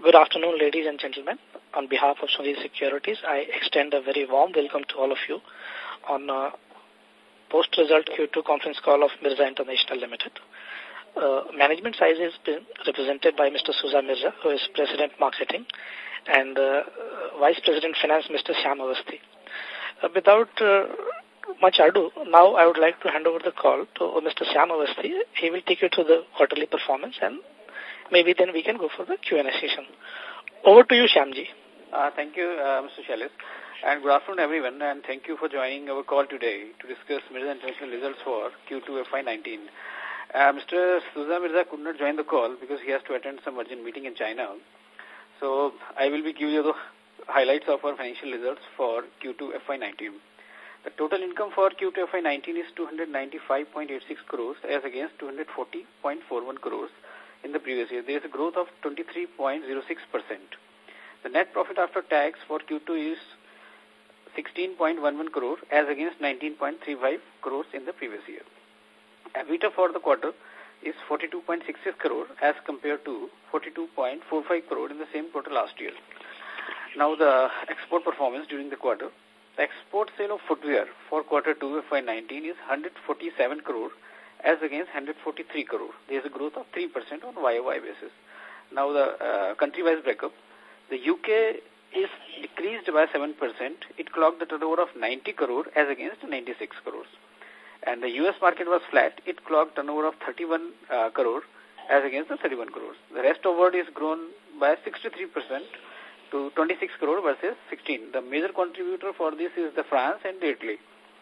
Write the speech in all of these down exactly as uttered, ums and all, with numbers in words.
Good afternoon, ladies and gentlemen. On behalf of Sunil Securities, I extend a very warm welcome to all of you on uh, post-result Q two conference call of Mirza International Limited. Uh, management side has been represented by Mister Suza Mirza, who is President Marketing, and uh, Vice President Finance, Mister Shyam Avasthi. Uh, without uh, much ado, now I would like to hand over the call to Mister Shyam Avasthi. He will take you through the quarterly performance, and maybe then we can go for the Q and A session. Over to you, Shyamji. Uh, thank you, uh, Mister Shalis. And good afternoon, everyone, and thank you for joining our call today to discuss Mirza International results for Q two F Y nineteen. Uh, Mister Suza Mirza could not join the call because he has to attend some urgent meeting in China. So I will be giving you the highlights of our financial results for Q two F Y nineteen. The total income for Q two F Y nineteen is two hundred ninety-five point eight six crores as against two hundred forty point four one crores in the previous year. There is a growth of twenty-three point zero six percent. The net profit after tax for Q two is sixteen point one one crore as against nineteen point three five crores in the previous year. EBITDA for the quarter is forty-two point six six crore as compared to forty-two point four five crore in the same quarter last year. Now the export performance during the quarter. The export sale of footwear for quarter two F Y nineteen is one hundred forty-seven crore as against one hundred forty-three crore. There is a growth of three percent on Y O Y basis. Now the uh, country-wise breakup. The U K is decreased by seven percent. It clocked a turnover of ninety crore as against ninety-six crores. And the U S market was flat. It clocked a turnover of thirty-one uh, crore as against the thirty-one crores. The rest of world is grown by sixty-three percent to twenty-six crore versus sixteen. The major contributor for this is the France and the Italy.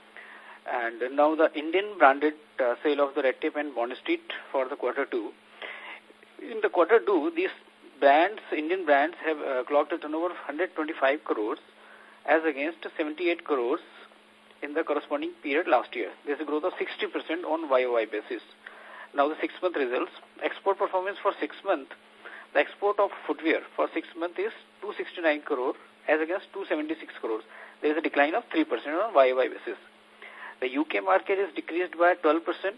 And now the Indian branded uh, sale of the Red Tape and Bond Street for the quarter two. In the quarter two, these brands, Indian brands, have uh, clocked a turnover of one hundred twenty-five crores as against seventy-eight crores in the corresponding period last year. There is a growth of sixty percent on Y O Y basis. Now the six-month results. Export performance for six months. The export of footwear for six months is two hundred sixty-nine crore as against two hundred seventy-six crores. There is a decline of three percent on Y O Y basis. The U K market is decreased by twelve percent.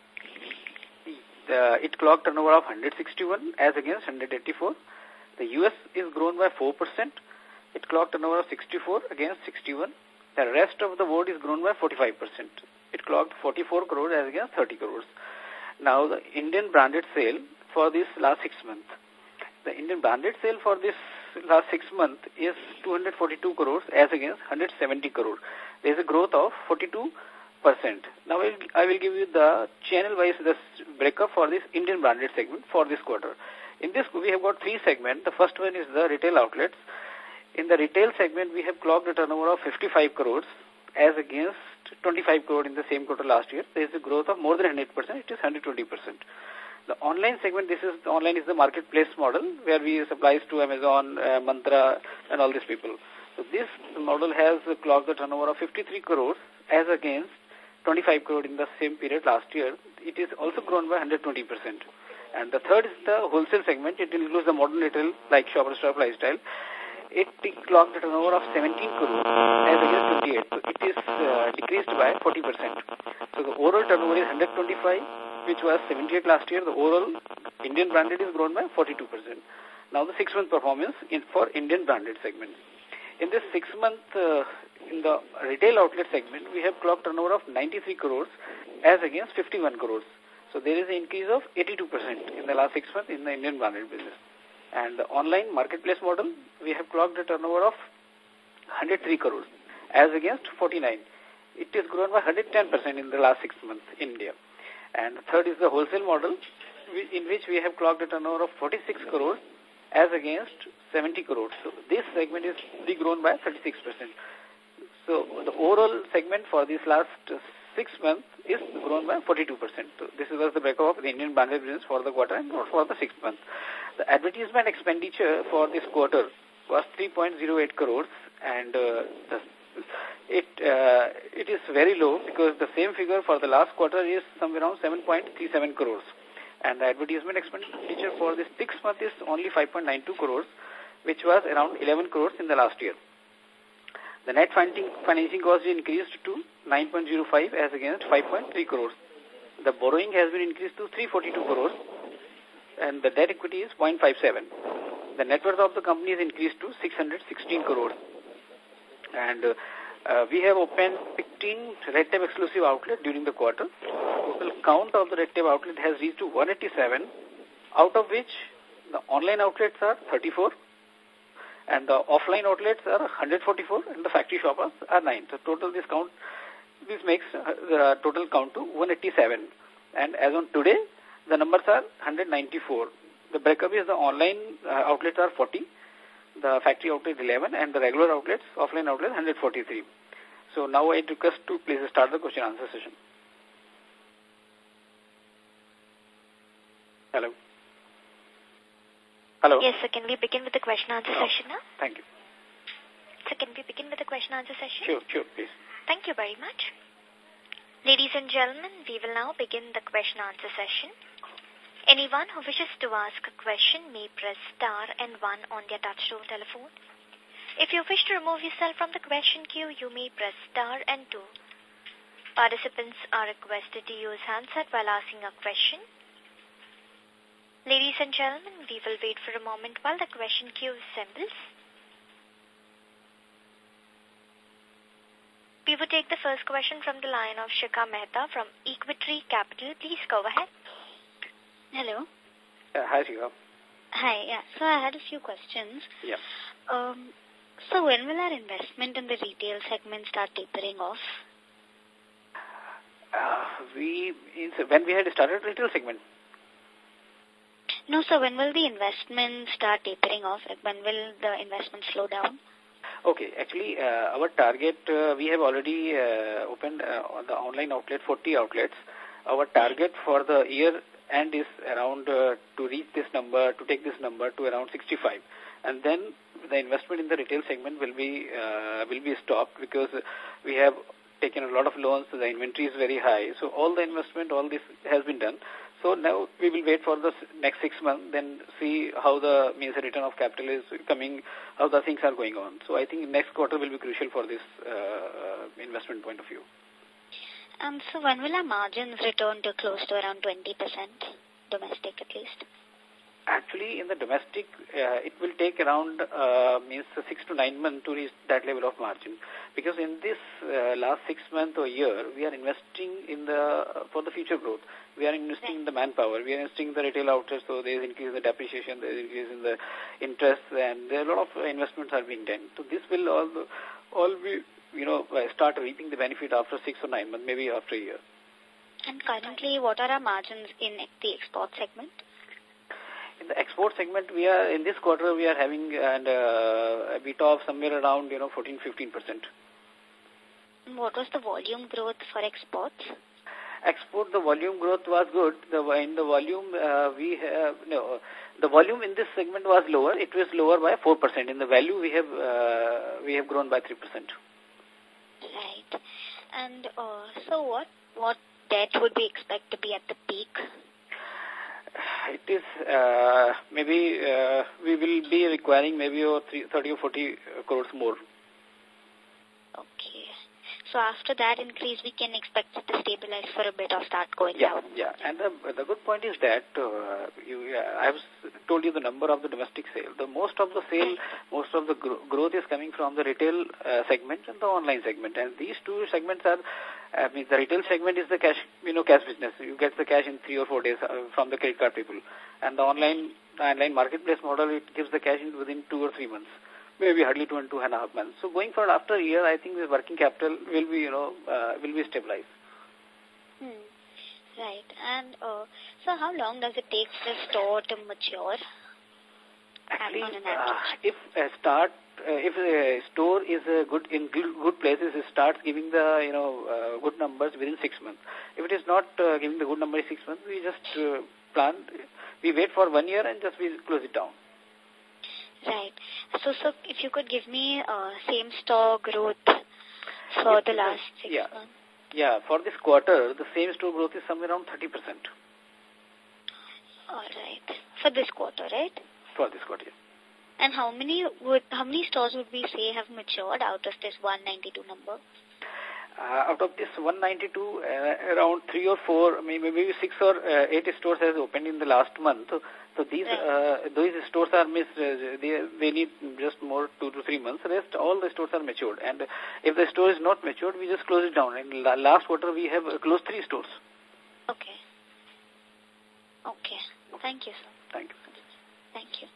Uh, it clocked turnover of one hundred sixty-one as against one hundred eighty-four. The U S is grown by four percent. It clocked turnover of sixty-four against sixty-one. The rest of the world is grown by forty-five percent. It clocked forty-four crores as against thirty crores. Now the Indian branded sale for this last six months. The Indian branded sale for this last six months is two hundred forty-two crores as against one hundred seventy crores. There is a growth of forty-two percent. Now I will give you the channel-wise this breakup for this Indian branded segment for this quarter. In this, we have got three segments. The first one is the retail outlets. In the retail segment, we have clocked a turnover of fifty-five crores as against twenty-five crore in the same quarter last year. There is a growth of more than one hundred percent. It is one hundred twenty percent. The online segment, this is the online is the marketplace model where we supplies to Amazon, uh, Mantra, and all these people. So this model has clocked a turnover of fifty-three crores as against twenty-five crore in the same period last year. It is also grown by one hundred twenty percent. And the third is the wholesale segment. It includes the modern retail like Shoppers Stop Lifestyle. It clocked a turnover of seventeen crore as against twenty-eight. So it is uh, decreased by forty percent. So the overall turnover is one hundred twenty-five, which was seventy-eight last year. The overall Indian branded is grown by forty-two percent. Now the six-month performance in, for Indian branded segment. In this six-month, uh, in the retail outlet segment, we have clocked turnover of ninety-three crores as against fifty-one crores. So there is an increase of eighty-two percent in the last six months in the Indian branded business. And the online marketplace model, we have clocked a turnover of one hundred three crores as against forty-nine. It is grown by one hundred ten percent in the last six months in India. And the third is the wholesale model, in which we have clocked a turnover of forty-six crores as against seventy crores. So this segment is grown by thirty-six percent. So the overall segment for this last six months is grown by forty-two percent. So this was the breakup of the Indian branded business for the quarter and for the six months. The advertisement expenditure for this quarter was three point zero eight crores, and uh, the, it uh, it is very low because the same figure for the last quarter is somewhere around seven point three seven crores. And the advertisement expenditure for this six months is only five point nine two crores, which was around eleven crores in the last year. The net financing, financing cost increased to nine point zero five as against five point three crores. The borrowing has been increased to three hundred forty-two crores, and the debt equity is zero point five seven. The net worth of the company is increased to six hundred sixteen crores. And uh, uh, we have opened fifteen Red Tape exclusive outlets during the quarter. Total count of the Red Tape outlet has reached to one eighty-seven, out of which the online outlets are thirty-four, and the offline outlets are one hundred forty-four, and the factory shoppers are nine. So total this count, this makes uh, the total count to one eighty-seven. And as on today, the numbers are one hundred ninety-four. The breakup is the online uh, outlets are forty, the factory outlet eleven, and the regular outlets, offline outlets, one hundred forty-three. So now I request to please start the question answer session. Hello. Hello. Yes, sir. Can we begin with the question answer oh, session now? Thank you. So can we begin with the question answer session? Sure, sure, please. Thank you very much. Ladies and gentlemen, we will now begin the question answer session. Anyone who wishes to ask a question may press star and one on their touchtone telephone. If you wish to remove yourself from the question queue, you may press star and two. Participants are requested to use handset while asking a question. Ladies and gentlemen, we will wait for a moment while the question queue assembles. We will take the first question from the line of Shikha Mehta from Equitree Capital. Please go ahead. Hello. Uh, hi, Shikha. Hi, yeah. So I had a few questions. Yeah. Um, so when will our investment in the retail segment start tapering off? Uh, we, when we had started retail segment. No, so when will the investment start tapering off? When will the investment slow down? Okay, actually, uh, our target, uh, we have already uh, opened uh, on the online outlet, forty outlets. Our target for the year end is around uh, to reach this number, to take this number to around sixty-five. And then the investment in the retail segment will be, uh, will be stopped because we have taken a lot of loans, so the inventory is very high. So all the investment, all this has been done. So now we will wait for the next six months, then see how the means the return of capital is coming, how the things are going on. So I think next quarter will be crucial for this uh, investment point of view. Um, so when will our margins return to close to around twenty percent, domestic at least? Actually, in the domestic, uh, it will take around uh, means six to nine months to reach that level of margin. Because in this uh, last six months or year, we are investing in the uh, for the future growth. We are investing in the manpower. We are investing in the retail outlets, so there is increase in the depreciation, there is increase in the interest, and there are a lot of investments are being done. So this will all, all be, you know, start reaping the benefit after six or nine months, maybe after a year. And currently, what are our margins in the export segment? In the export segment, we are, in this quarter, we are having and, uh, a bit of somewhere around, you know, fourteen to fifteen percent. What was the volume growth for exports? Export, the volume growth was good. The, in the volume, uh, we have, no, the volume in this segment was lower. It was lower by four percent. In the value, we have, uh, we have grown by three percent. Right. And uh, so what, what debt would we expect to be at the peak? It is, uh, maybe, uh, we will be requiring maybe thirty or forty crores more. Okay. So after that increase, we can expect it to stabilize for a bit or start going yeah, down. Yeah, and the, the good point is that uh, you, uh, I have told you the number of the domestic sale. The most of the sale, most of the gro growth is coming from the retail uh, segment and the online segment. And these two segments are, I mean, the retail segment is the cash, you know, cash business. You get the cash in three or four days uh, from the credit card people. And the online, online marketplace model, it gives the cash in within two or three months. Maybe hardly two and two and a half months. So going forward after a year, I think the working capital will be, you know, uh, will be stabilized. Hmm. Right. And uh, so how long does it take for a store to mature? Actually, uh, if a start, uh, if a store is a good in good places, it starts giving the, you know, uh, good numbers within six months. If it is not uh, giving the good number in six months, we just uh, plan, we wait for one year and just we close it down. Right. So, so if you could give me uh, same store growth for yes, the last six yeah. months. Yeah, for this quarter, the same store growth is somewhere around thirty percent. All right. For this quarter, right? For this quarter, yeah. And how many would how many stores would we say have matured out of this one ninety-two number? Uh, out of this one ninety-two, uh, around three or four, maybe, maybe six or uh, eight stores has opened in the last month. So these right. uh, those stores are miss. Uh, they they need just more two to three months. Rest all the stores are matured, and if the store is not matured, we just close it down. In la last quarter, we have uh, closed three stores. Okay. Okay. Thank you, sir. Thank you. Thank you.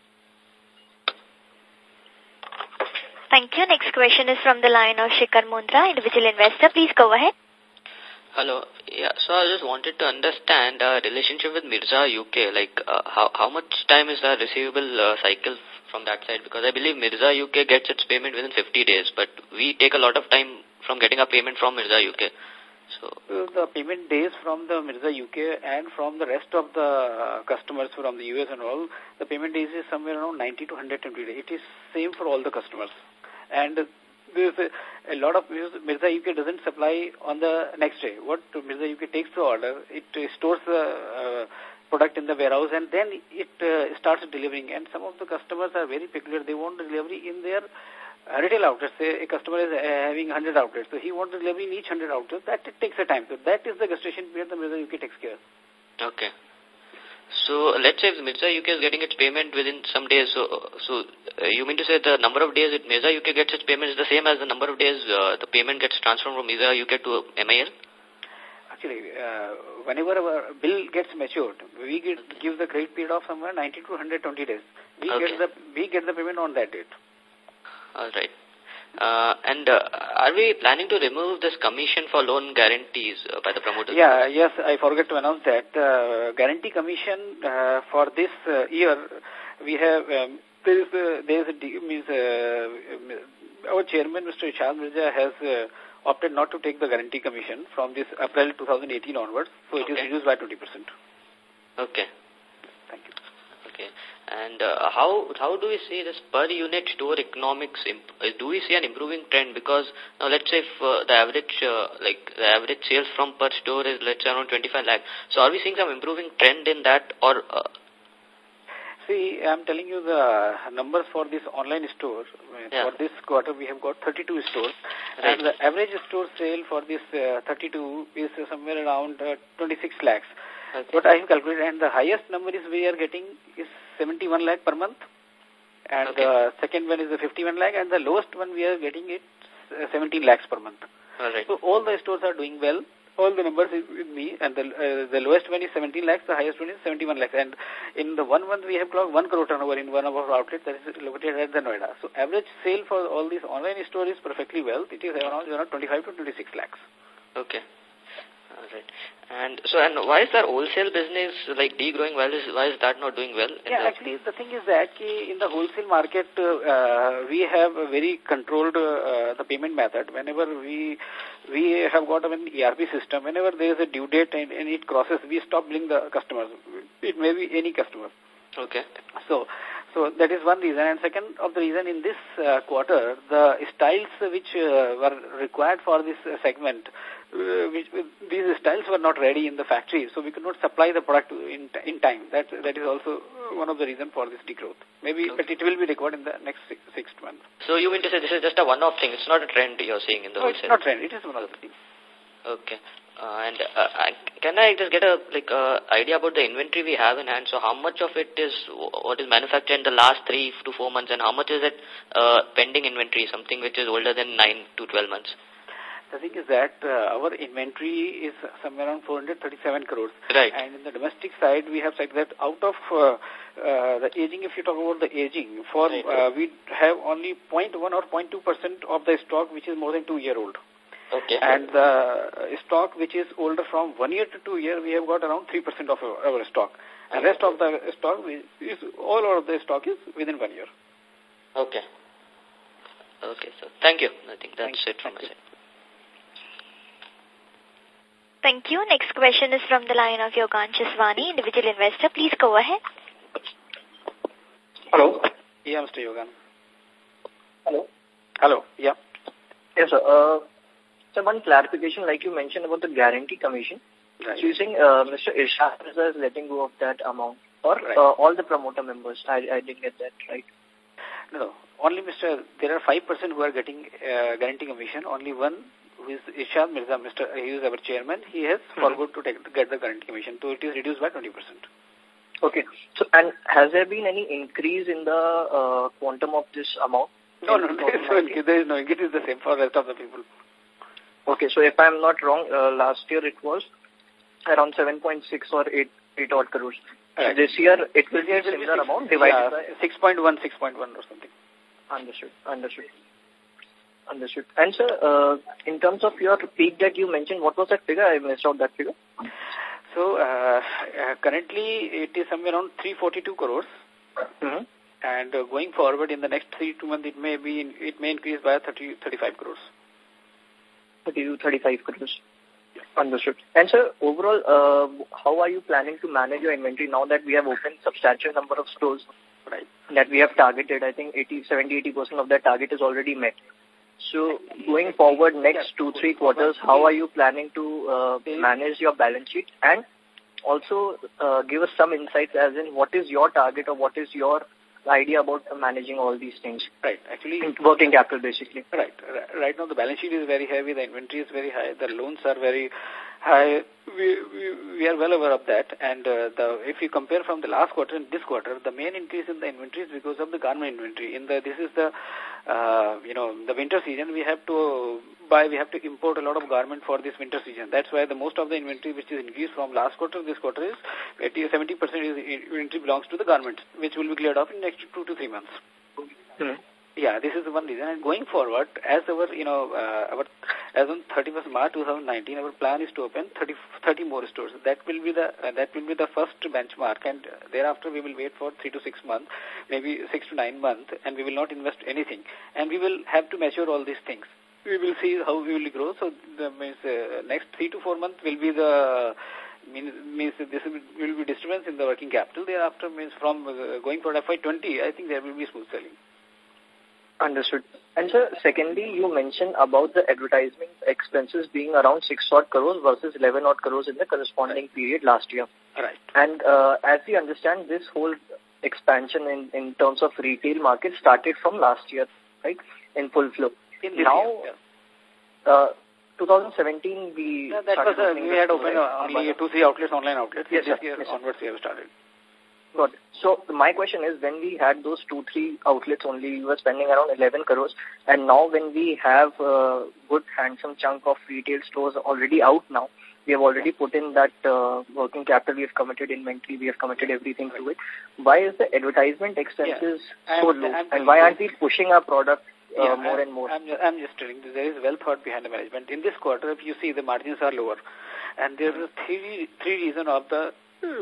Thank you. Next question is from the line of Shikhar Mundra, individual investor. Please go ahead. Hello. Yeah, so I just wanted to understand our relationship with Mirza U K. Like, uh, how, how much time is the receivable uh, cycle from that side? Because I believe Mirza U K gets its payment within fifty days, but we take a lot of time from getting a payment from Mirza U K. So uh, the payment days from the Mirza U K and from the rest of the uh, customers from the U S and all, the payment days is somewhere around ninety to one hundred twenty days. It is same for all the customers. And there's a, a lot of Mirza U K doesn't supply on the next day. What Mirza U K takes the order, it uh, stores the uh, product in the warehouse, and then it uh, starts delivering. And some of the customers are very peculiar. They want the delivery in their uh, retail outlets. Say a customer is uh, having one hundred outlets, so he wants the delivery in each one hundred outlets. That it takes a time. So that is the gestation period the Mirza U K takes care. okay. So let's say if Mirza U K is getting its payment within some days, so so uh, you mean to say the number of days that Mirza U K gets its payment is the same as the number of days uh, the payment gets transferred from Mirza U K to M I L? Actually, uh, whenever our bill gets matured, we get, give the credit period of somewhere ninety to one hundred twenty days. We okay. get the we get the payment on that date. All right. Uh, and uh, are we planning to remove this commission for loan guarantees uh, by the promoters? Yeah, yes, I forgot to announce that. Uh, guarantee commission uh, for this uh, year, we have, um, there is a, there is a, means, uh, our chairman, Mister Ishad Mirza, has uh, opted not to take the guarantee commission from this April twenty eighteen onwards, so it okay. is reduced by twenty percent. Okay. Thank you. Okay. And uh, how how do we see this per unit store economics? Imp do we see an improving trend? Because now let's say if uh, the average uh, like the average sales from per store is let's say around twenty-five lakh. So are we seeing some improving trend in that, or? Uh, See, I'm telling you the numbers for this online store. Yeah. For this quarter, we have got thirty-two stores, right. and the average store sale for this uh, thirty-two is uh, somewhere around uh, twenty-six lakhs. Okay. What I have calculated, and the highest number is we are getting is seventy-one lakh per month, and okay. the second one is the fifty-one lakh, and the lowest one we are getting it uh, seventeen lakhs per month. All right. So all the stores are doing well. All the numbers is with me, and the uh, the lowest one is seventeen lakhs, the highest one is seventy-one lakhs, and in the one month we have clocked one crore turnover in one of our outlets that is located at the Noida. So average sale for all these online stores is perfectly well. It is around, around twenty-five to twenty-six lakhs. Okay. All right. And so, and why is our wholesale business like degrowing? Why is why is that not doing well? Yeah, actually, the thing is that in the wholesale market, uh, we have a very controlled uh, the payment method. Whenever we we have got an E R P system, whenever there is a due date and, and it crosses, we stop billing the customers. It may be any customer. Okay. So, so that is one reason. And second of the reason, in this uh, quarter, the styles which uh, were required for this uh, segment, uh, which, uh, these styles were not ready in the factory, so we could not supply the product in in time. That that is also one of the reasons for this degrowth. Maybe, okay. But it will be recovered in the next six, six months. So you mean to say this is just a one-off thing? It's not a trend you're seeing in the no, wholesale? It's not trend. It is one of the things. Okay. Uh, and uh, I, can I just get a like uh, idea about the inventory we have in hand? So how much of it is what is manufactured in the last three to four months, and how much is it uh, pending inventory, something which is older than nine to twelve months? The thing is that uh, our inventory is somewhere around four hundred thirty-seven crores. Right. And in the domestic side, we have said that out of uh, uh, the aging, if you talk about the aging, for right. uh, we have only zero point one or zero point two percent of the stock which is more than two year old. Okay. And the stock which is older from one year to two year, we have got around three percent of our, our stock. And rest of the stock is, all of the stock is within one year. Okay. Okay, so thank you. I think that's thank it from my side. Thank you. Next question is from the line of Yogan Chiswani, individual investor. Please go ahead. Hello. Yeah, Mister Yogan. Hello. Hello. Yeah. Yes, sir. Uh, so one clarification, like you mentioned about the guarantee commission. Right. So you're saying uh, Mister Ishad is letting go of that amount, or right. uh, all the promoter members? I, I didn't get that right. No, only Mister There are five percent who are getting uh, guarantee commission. Only one, who is Ishad Mirza, Mister He is our chairman. He has mm-hmm. forgot to take, get the guarantee commission, so it is reduced by twenty percent. Okay. So, and has there been any increase in the uh, quantum of this amount? No, no, there is no increase. There is no increase. It is the same for the rest of the people. Okay, so if I'm not wrong, uh, last year it was around seven point six or eight, eight odd crores. Right. This year it will be a similar six, amount divided yeah, by six point one, six point one or something. Understood, understood. Understood. And sir, uh, in terms of your peak that you mentioned, what was that figure? I missed out that figure. So, uh, uh, currently it is somewhere around three hundred forty-two crores. Mm-hmm. And uh, going forward in the next three, two months, it may be, in, it may increase by thirty, thirty-five crores. thirty to thirty-five crores. Understood. And sir, overall, uh, how are you planning to manage your inventory now that we have opened substantial number of stores? Right. That we have targeted? I think eighty, seventy, eighty percent of that target is already met. So, going forward next two, three quarters, how are you planning to uh, manage your balance sheet? And also uh, give us some insights as in what is your target or what is your idea about managing all these things? Right. Actually, working capital basically. Right. Right now the balance sheet is very heavy, the inventory is very high, the loans are very high. We, we, we are well aware of that. And uh, the if you compare from the last quarter and this quarter, the main increase in the inventory is because of the garment inventory. In the this is the uh, you know the winter season. We have to buy, we have to import a lot of garment for this winter season. That's why the most of the inventory which is increased from last quarter to this quarter is eighty, seventy percent is inventory belongs to the garments, which will be cleared off in next two to three months. Hmm. Yeah, this is the one reason. And going forward, as our, you know, uh, our, as on thirty-first March two thousand nineteen, our plan is to open thirty, thirty more stores. That will be the, uh, that will be the first benchmark, and thereafter we will wait for three to six months, maybe six to nine months, and we will not invest anything. And we will have to measure all these things. We will see how we will grow. So the means, uh, next three to four months will be the, means, means this will be disturbance in the working capital. Thereafter means from uh, going for F Y twenty, I think there will be smooth selling. Understood. And sir, secondly, you mentioned about the advertisement expenses being around six odd crores versus eleven odd crores in the corresponding right. period last year. Right. And uh, as we understand, this whole expansion in, in terms of retail market started from last year, right, in full flow. In this now, year, yeah. uh, twenty seventeen, we yeah, that was a, we had opened uh, only two, three outlets, online outlets. Yes, this sir. year yes, onwards we have started. Got it. So my question is, when we had those two, three outlets only, we were spending around eleven crores, and now when we have a good handsome chunk of retail stores already out now, we have already put in that uh, working capital, we have committed inventory, we have committed everything to it. Why is the advertisement expenses yeah. so I'm, low, I'm and why aren't we pushing our product uh, yeah, more I'm, and more? I'm just, I'm just telling you, there is well thought behind the management. In this quarter, if you see, the margins are lower, and there is three, three reasons of the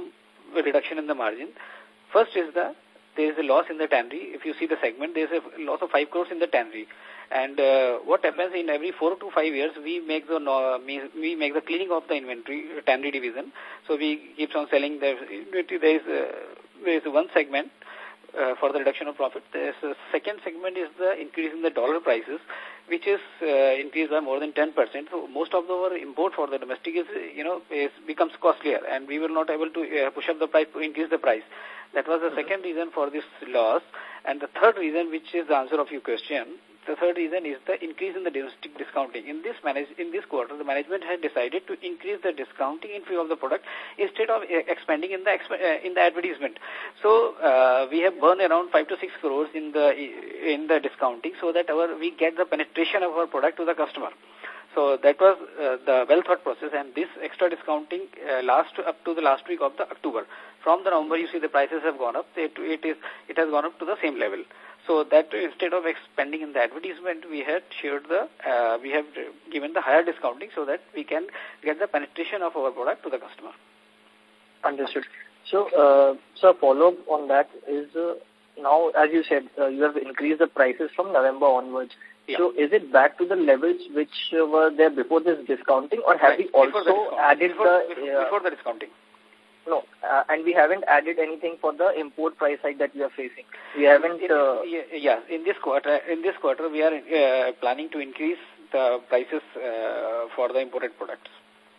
uh, reduction in the margin. First is the, there is a loss in the tannery. If you see the segment, there is a loss of five crores in the tannery. And uh, what happens in every four to five years, we make the uh, we make the cleaning of the inventory, tannery division. So we keep on selling the inventory. There is, uh, there is one segment uh, for the reduction of profit. There is a second segment is the increase in the dollar prices, which is uh, increased by more than ten percent. So most of our import for the domestic is, you know, is becomes costlier, and we were not able to uh, push up the price to increase the price. That was the second reason for this loss. And the third reason, which is the answer of your question, the third reason is the increase in the domestic discounting. In this manage, in this quarter, the management has decided to increase the discounting in few of the product instead of uh, expanding in the exp uh, in the advertisement. So uh, we have burned around five to six crores in the in the discounting, so that our we get the penetration of our product to the customer. So that was uh, the well thought process, and this extra discounting uh, last up to the last week of the October. From the November, you see the prices have gone up. It, it is it has gone up to the same level. So that instead of expanding in the advertisement, we had shared the uh, we have given the higher discounting so that we can get the penetration of our product to the customer. Understood. So, uh, so follow up on that is uh, now, as you said, uh, you have increased the prices from November onwards. Yeah. So is it back to the levels which uh, were there before this discounting, or have right. we also added before, the... Before, uh, before the discounting. No, uh, and we haven't added anything for the import price hike that we are facing. We haven't... In, uh, yeah, in this quarter, in this quarter we are uh, planning to increase the prices uh, for the imported products.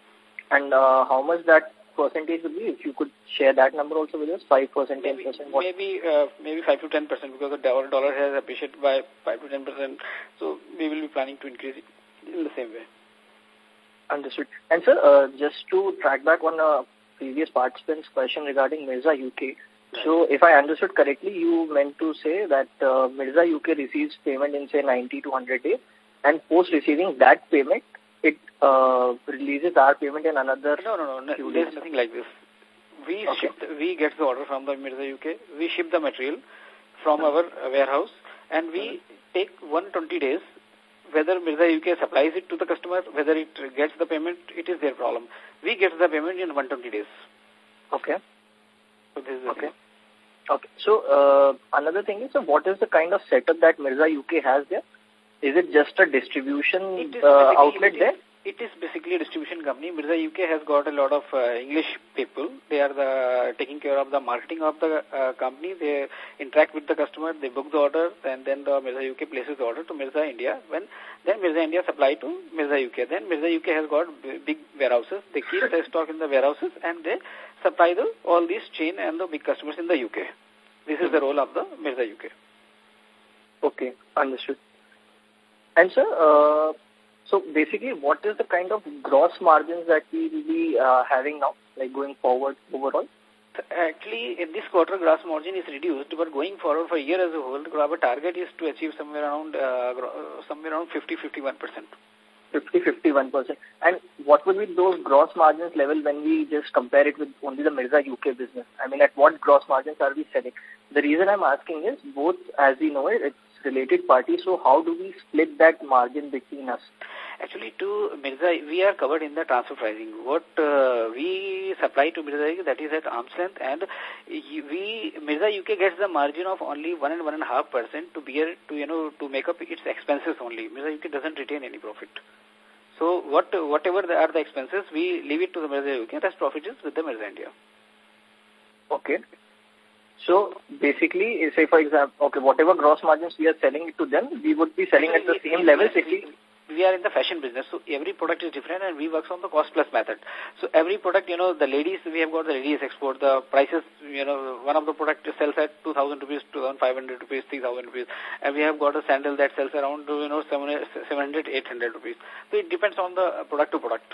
And uh, how much that percentage will be? If you could share that number also with us, five percent, ten percent? Maybe, maybe, uh, maybe five to ten percent, because the dollar, dollar has appreciated by five to ten percent. So we will be planning to increase it in the same way. Understood. And sir, uh, just to track back on a previous participant's question regarding Mirza U K. Right. So if I understood correctly, you meant to say that uh, Mirza U K receives payment in say ninety to one hundred days, and post receiving that payment, it uh, releases our payment in another. No, no, no. no there's nothing like this. We okay. ship, we get the order from the Mirza U K. We ship the material from our warehouse, and we take one hundred twenty days. Whether Mirza U K supplies it to the customer, whether it gets the payment, it is their problem. We get the payment in one hundred twenty days. Okay. So this is okay. Thing. Okay. So uh, another thing is, so what is the kind of setup that Mirza U K has there? Is it just a distribution uh, outlet there? It is basically a distribution company. Mirza U K has got a lot of uh, English people. They are the taking care of the marketing of the uh, company. They interact with the customer. They book the order, and then the Mirza U K places the order to Mirza India. When then Mirza India supply to Mirza U K. Then Mirza U K has got big warehouses. They keep their stock in the warehouses, and they supply the all these chain and the big customers in the U K. This is the role of the Mirza U K. Okay, understood. And sir, uh, so basically, what is the kind of gross margins that we will be uh, having now, like going forward overall? Actually, in this quarter, gross margin is reduced, but going forward for a year as a whole, our target is to achieve somewhere around uh, somewhere around fifty to fifty-one percent. fifty to fifty-one percent. And what would be those gross margins level when we just compare it with only the Mirza U K business? I mean, at what gross margins are we selling? The reason I'm asking is, both, as we know it, it's related parties, so how do we split that margin between us? Actually, to Mirza, we are covered in the transfer pricing. What uh, we supply to Mirza, that is at arm's length, and we Mirza U K gets the margin of only one and one and a half percent to bear to you know to make up its expenses only. Mirza U K doesn't retain any profit. So what whatever the, are the expenses, we leave it to the Mirza U K. That's profit is with the Mirza India. Okay. So basically, say for example, okay, whatever gross margins we are selling it to them, we would be selling at the same levels if we... We are in the fashion business, so every product is different, and we work on the cost plus method. So every product, you know, the ladies, we have got the ladies export, the prices, you know, one of the product sells at two thousand rupees, two thousand five hundred rupees, three thousand rupees, and we have got a sandal that sells around, you know, seven hundred, eight hundred rupees. So it depends on the product to product.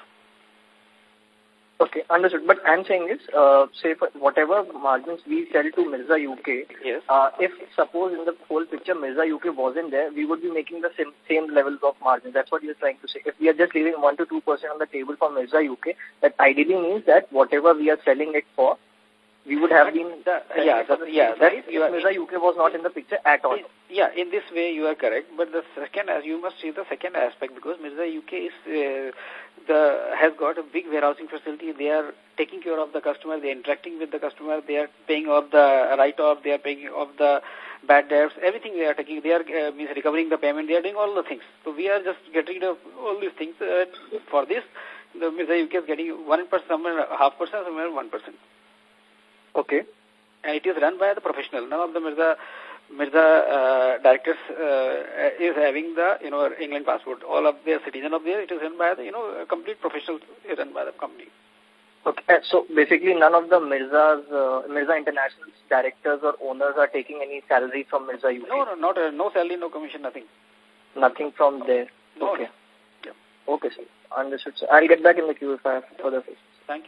Okay, understood. But I'm saying is, uh, say for whatever margins we sell to Mirza U K, yes. uh, if suppose in the whole picture Mirza U K wasn't there, we would be making the same, same levels of margins. That's what you're trying to say. If we are just leaving one to two percent on the table for Mirza U K, that ideally means that whatever we are selling it for, we would have been... The, yeah, the, yeah, that is... Mirza U K was not in the picture at all. Yeah, in this way you are correct. But the second, as you must see the second aspect, because Mirza U K is... Uh, The, has got a big warehousing facility. They are taking care of the customer. They are interacting with the customer. They are paying off the write-off. They are paying off the bad debts. Everything they are taking. They are uh, means recovering the payment. They are doing all the things. So we are just getting rid of all these things. Uh, for this, the Mirza U K is getting one percent, somewhere half percent, somewhere one percent. Okay. And it is run by the professional. None of the Mirza Mirza uh, directors uh, is having the, you know, England passport. All of their citizen of there, it is run by the, you know, complete professional is run by the company. Okay, so basically none of the Mirza's, uh, Mirza International's directors or owners are taking any salary from Mirza U K? No, no, not, uh, no salary, no commission, nothing. Nothing from there? No, okay. No. Yeah. Okay, sir. Understood, sir. I'll get back in the queue if I have further questions. Thank you.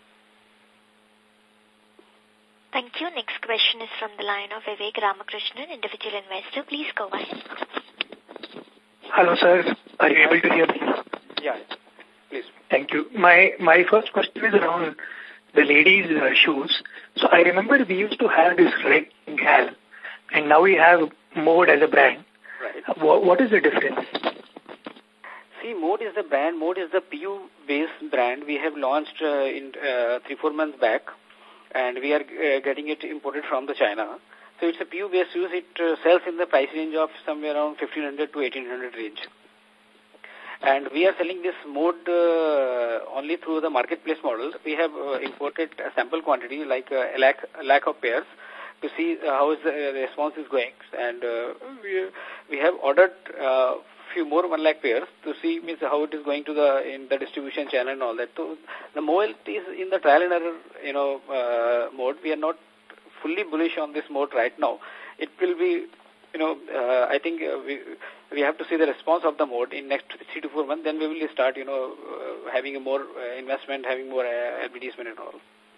Thank you. Next question is from the line of Vivek Ramakrishnan, individual investor. Please go ahead. Hello, sir. Are you able to hear me? Yeah, please. Thank you. My my first question is around the ladies' uh, shoes. So I remember we used to have this Red Gal, and now we have Mode as a brand. Right. What, what is the difference? See, Mode is the brand. Mode is the P U-based brand. We have launched uh, in uh, three, four months back. And we are uh, getting it imported from the China. So it's a P U-based shoes. It uh, sells in the price range of somewhere around fifteen hundred to eighteen hundred range. And we are selling this Mode uh, only through the marketplace model. We have uh, imported a sample quantity, like uh, a lakh, a lakh of pairs, to see uh, how is the uh, response is going. And uh, we, we have ordered uh, few more one lakh pairs to see means how it is going to the in the distribution channel and all that. So the mode is in the trial and error, you know, uh, mode. We are not fully bullish on this mode right now. It will be, you know, uh, I think uh, we we have to see the response of the mode in next three to four months. Then we will start, you know, uh, having a more uh, investment, having more uh, advertisement and all.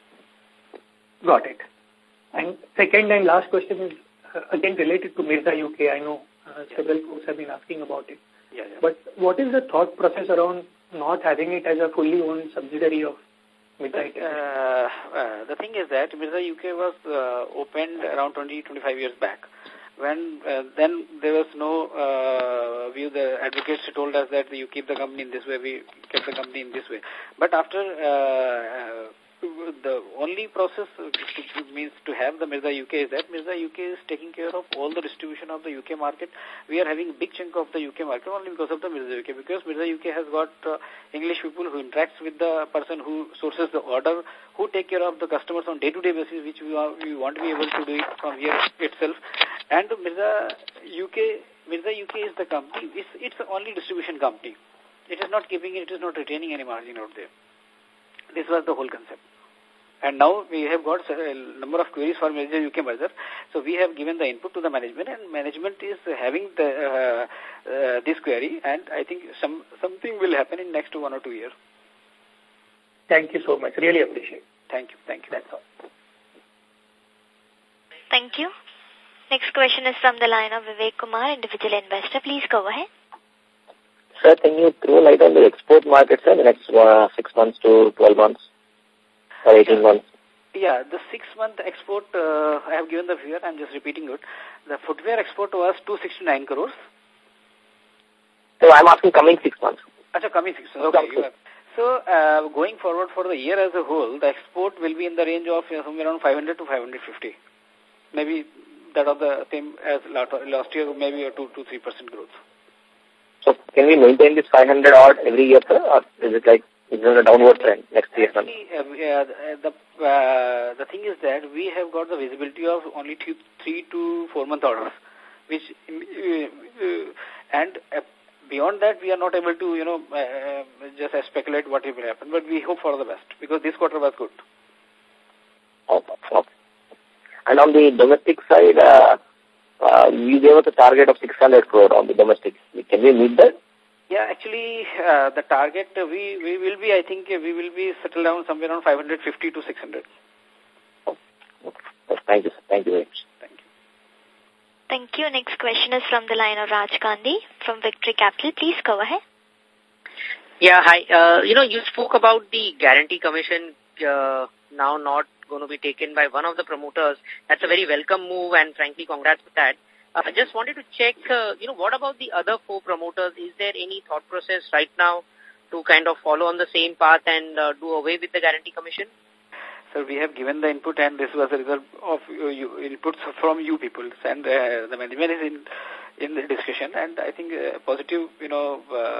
Got it. And second and last question is uh, again related to Mirza U K. I know uh, yeah. several folks have been asking about it. Yeah, yeah. But what is the thought process around not having it as a fully owned subsidiary of Mirza U K? Uh, uh, the thing is that Mirza U K was uh, opened around twenty to twenty-five years back. When uh, then there was no uh, view, the advocates told us that you keep the company in this way, we kept the company in this way. But after uh, uh, the only process to, means to have the Mirza U K is that Mirza U K is taking care of all the distribution of the U K market. We are having a big chunk of the U K market only because of the Mirza U K, because Mirza U K has got uh, English people who interacts with the person who sources the order, who take care of the customers on day-to-day basis, which we, are, we want to be able to do it from here itself. And Mirza U K, Mirza U K is the company, it's, it's the only distribution company. It is not keeping it, it is not retaining any margin out there. This was the whole concept. And now we have got a number of queries for Mirza U K merger. So we have given the input to the management, and management is having the uh, uh, this query, and I think some something will happen in next one or two years. Thank you so much. Really appreciate it. Thank you. Thank you. That's all. Thank you. Next question is from the line of Vivek Kumar, individual investor. Please go ahead. Sir, can you throw light on the export market, sir, the next uh, six months to twelve months or eighteen yeah. months? Yeah, the six-month export, uh, I have given the figure, I'm just repeating it. The footwear export was two hundred sixty-nine crores. So I'm asking coming six months. Achha, coming six months. Okay. You have. So, uh, going forward for the year as a whole, the export will be in the range of uh, somewhere around five hundred to five hundred fifty. Maybe that of the same as last year, maybe a two to three percent growth. So, can we maintain this five hundred odd every year, sir, or is it like, is it a downward trend next year? Actually, uh, uh, the, uh, the thing is that we have got the visibility of only two, three to four month orders, which, uh, uh, and uh, beyond that, we are not able to, you know, uh, just uh, speculate what will happen, but we hope for the best, because this quarter was good. Okay. Okay. And on the domestic side, uh, uh, you gave us a target of six hundred crore on the domestic. Can we meet that? Yeah, actually, uh, the target, uh, we, we will be, I think, uh, we will be settled down somewhere around five hundred fifty to six hundred. Oh, okay. Thank you, sir. Thank you very much. Thank you. Thank you. Next question is from the line of Raj Gandhi from Victory Capital. Please go ahead. Yeah, hi. Uh, you know, you spoke about the guarantee commission uh, now not going to be taken by one of the promoters. That's a very welcome move, and frankly, congrats with that. I uh, just wanted to check, uh, you know, what about the other four promoters? Is there any thought process right now to kind of follow on the same path and uh, do away with the guarantee commission? Sir, we have given the input, and this was a result of uh, you, inputs from you people, and uh, the management is in in the discussion, and I think uh, positive, you know,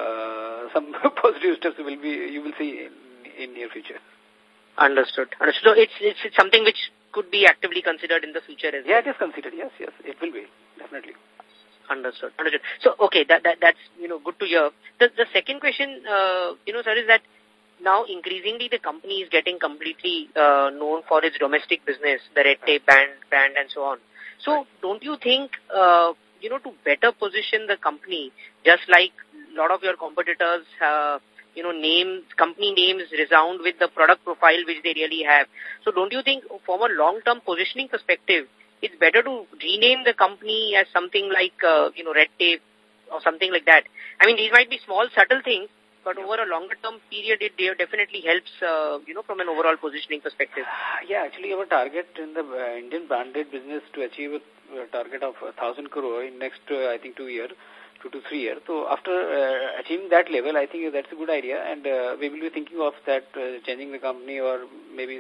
uh, some positive steps will be, you will see in, in near future. Understood. Understood. So it's, it's, it's something which could be actively considered in the future as well? Yeah, it is considered. Yes, yes. It will be. Definitely. Understood. Understood. So, okay, that, that that's, you know, good to hear. The, the second question, uh, you know, sir, is that now increasingly the company is getting completely uh, known for its domestic business, the red tape band, brand and so on. So, right. Don't you think, uh, you know, to better position the company, just like a lot of your competitors, uh, you know, names, company names resound with the product profile which they really have. So don't you think from a long-term positioning perspective, it's better to rename the company as something like, uh, you know, red tape or something like that? I mean, these might be small, subtle things, but over a longer-term period, it definitely helps, uh, you know, from an overall positioning perspective. Yeah, actually our target in the uh, Indian branded business to achieve a uh, target of one thousand crore in next, uh, I think, two years. two to three years. So after uh, achieving that level, I think that's a good idea, and uh, we will be thinking of that, uh, changing the company or maybe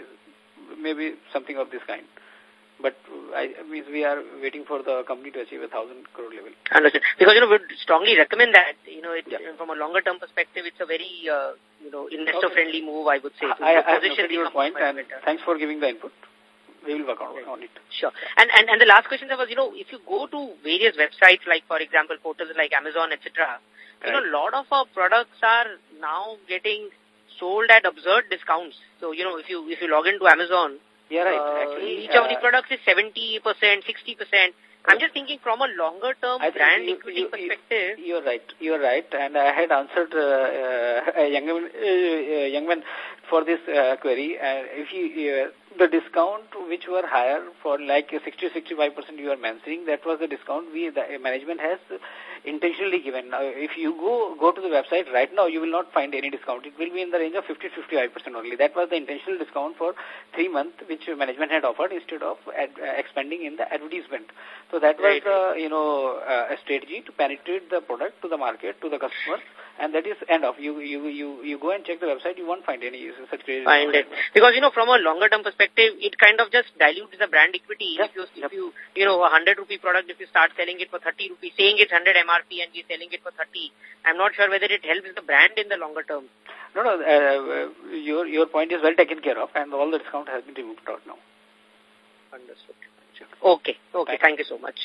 maybe something of this kind. But I mean, we are waiting for the company to achieve a thousand crore level. Understood. Because, you know, we would strongly recommend that, you know, it, yeah. from a longer term perspective, it's a very, uh, you know, investor friendly okay. move, I would say. I, I have noted your point, and better. Thanks for giving the input. We will work on, right. on it. Sure. And, and and the last question was, you know, if you go to various websites, like, for example, portals like Amazon, et cetera, you right. know, a lot of our products are now getting sold at absurd discounts. So, you know, if you if you log into Amazon, yeah, right. Uh, Actually, each uh, of the products is seventy percent, sixty percent. I'm just thinking from a longer-term brand you, equity you, perspective. You're right. You're right. And I had answered uh, uh, a young man, uh, young man for this uh, query. Uh, if you, uh, the discount which were higher for like sixty to sixty-five percent you are mentioning, that was the discount we, the management has intentionally given. Now, if you go go to the website right now, you will not find any discount. It will be in the range of fifty to fifty-five percent only. That was the intentional discount for three months which management had offered instead of ad, uh, expanding in the advertisement. So that was, uh, you know, uh, a strategy to penetrate the product to the market, to the customer. And that is end of. You, you, you, you go and check the website, you won't find any such crazy. Find it. Because, you know, from a longer term perspective, it kind of just dilutes the brand equity. Yep. If you, if you, you know, a hundred rupee product, if you start selling it for thirty rupees, saying it's one hundred M R P and you're selling it for thirty, I'm not sure whether it helps the brand in the longer term. No, no, uh, your, your point is well taken care of and all the discount has been removed out now. Understood. Okay, okay, thank you so much.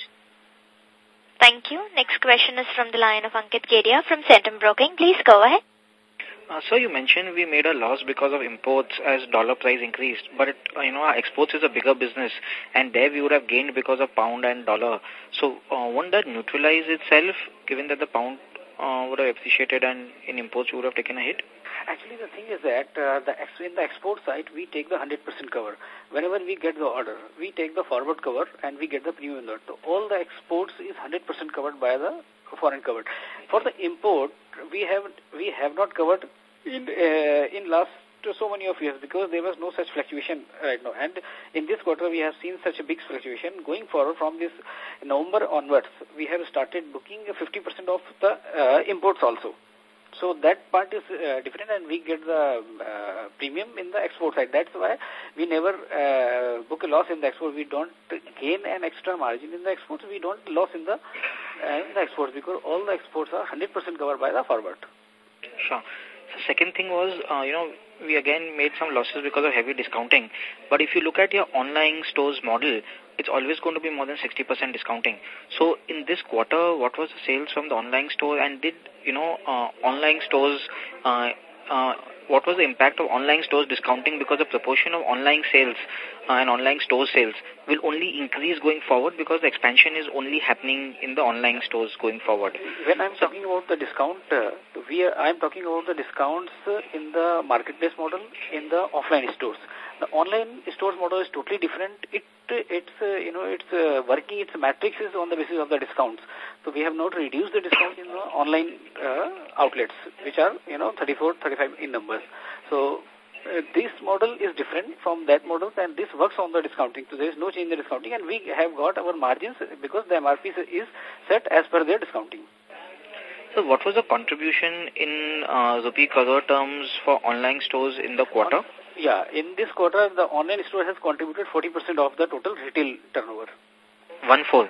Thank you. Next question is from the line of Ankit Kedia from Centum Broking. Please go ahead. Uh, so you mentioned we made a loss because of imports as dollar price increased, but it, uh, you know, our exports is a bigger business, and there we would have gained because of pound and dollar. So uh, won't that neutralize itself, given that the pound uh, would have appreciated and in imports you would have taken a hit? Actually, the thing is that uh, the ex in the export side, we take the one hundred percent cover. Whenever we get the order, we take the forward cover and we get the premium note. So all the exports is one hundred percent covered by the foreign covered. For the import, we have we have not covered in uh, in last so many of years because there was no such fluctuation right now. And in this quarter, we have seen such a big fluctuation. Going forward from this November onwards, we have started booking fifty percent of the uh, imports also. So that part is uh, different and we get the uh, premium in the export side. That's why we never uh, book a loss in the export. We don't gain an extra margin in the exports. We don't loss in the, uh, in the exports because all the exports are one hundred percent covered by the forward. Sure. The second thing was, uh, you know, we again made some losses because of heavy discounting. But if you look at your online stores model, it's always going to be more than sixty percent discounting. So in this quarter, what was the sales from the online store, and did, you know, uh, online stores, uh, uh, what was the impact of online stores discounting, because the proportion of online sales uh, and online store sales will only increase going forward because the expansion is only happening in the online stores going forward. When I'm talking about the discount, uh, we are, I'm talking about the discounts uh, in the marketplace model in the offline stores. The online stores model is totally different. It it's uh, you know it's uh, working. Its matrix is on the basis of the discounts. So we have not reduced the discount in the online uh, outlets, which are you know thirty-four, thirty-five in numbers. So uh, this model is different from that model, and this works on the discounting. So there is no change in the discounting, and we have got our margins because the M R P is set as per their discounting. So what was the contribution in uh, rupee crore terms for online stores in the quarter? Yeah, in this quarter, the online store has contributed forty percent of the total retail turnover. One four?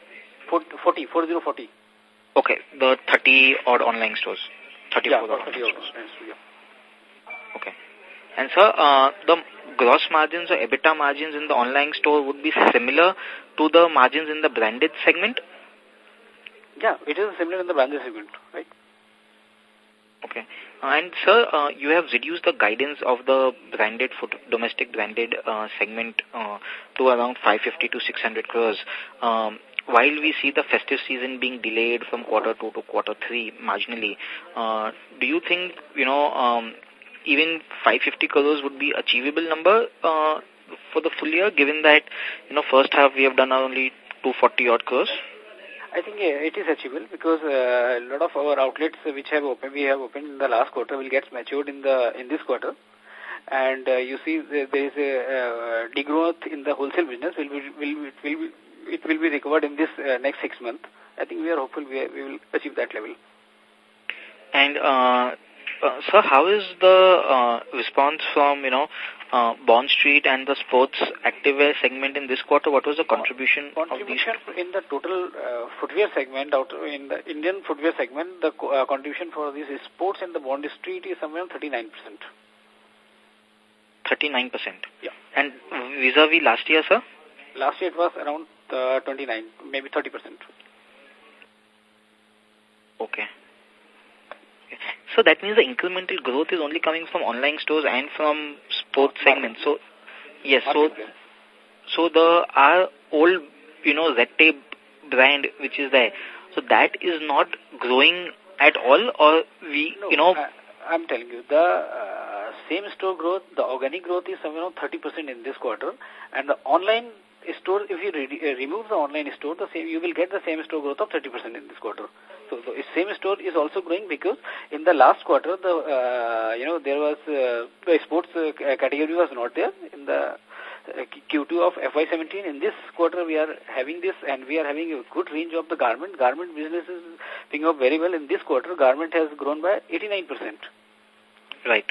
forty, forty, forty. Okay, the thirty odd online stores. thirty-four yeah, thirty odd. Okay. And sir, uh, the gross margins or EBITDA margins in the online store would be similar to the margins in the branded segment? Yeah, it is similar in the branded segment, right? Okay. Uh, and sir, uh, you have reduced the guidance of the branded food, domestic branded uh, segment uh, to around five fifty to six hundred crores. Um, while we see the festive season being delayed from quarter two to quarter three marginally, uh, do you think, you know, um, even five fifty crores would be achievable number uh, for the full year, given that, you know, first half we have done only two forty odd crores? I think uh, it is achievable because uh, a lot of our outlets which have opened, we have opened in the last quarter will get matured in the in this quarter, and uh, you see there is a uh, degrowth in the wholesale business. Will be, will it will be, it will be recovered in this uh, next six months. I think we are hopeful we, we will achieve that level. And uh, uh, sir, how is the uh, response from you know uh, Bond Street and the sports activewear segment in this quarter? What was the contribution, contribution of these? In the total uh, footwear segment, out in the Indian footwear segment, the uh, contribution for these sports in the Bond Street is somewhere thirty-nine percent. thirty-nine percent? Yeah. And vis-a-vis last year, sir? Last year it was around uh, twenty-nine, maybe thirty percent. Okay. So that means the incremental growth is only coming from online stores and from sports segments. So, yes, so so the our old, you know, Z-Tape brand which is there, so that is not growing at all, or we, no, you know... I, I'm telling you, the uh, same store growth, the organic growth is somewhere around thirty percent in this quarter, and the online store, if you re uh, remove the online store, the same you will get the same store growth of thirty percent in this quarter. So the same store is also growing because in the last quarter, the uh, you know there was uh, the sports uh, category was not there in the uh, Q two of F Y seventeen. In this quarter, we are having this, and we are having a good range of the garment. Garment business is picking up very well. In this quarter, garment has grown by eighty-nine percent. Right.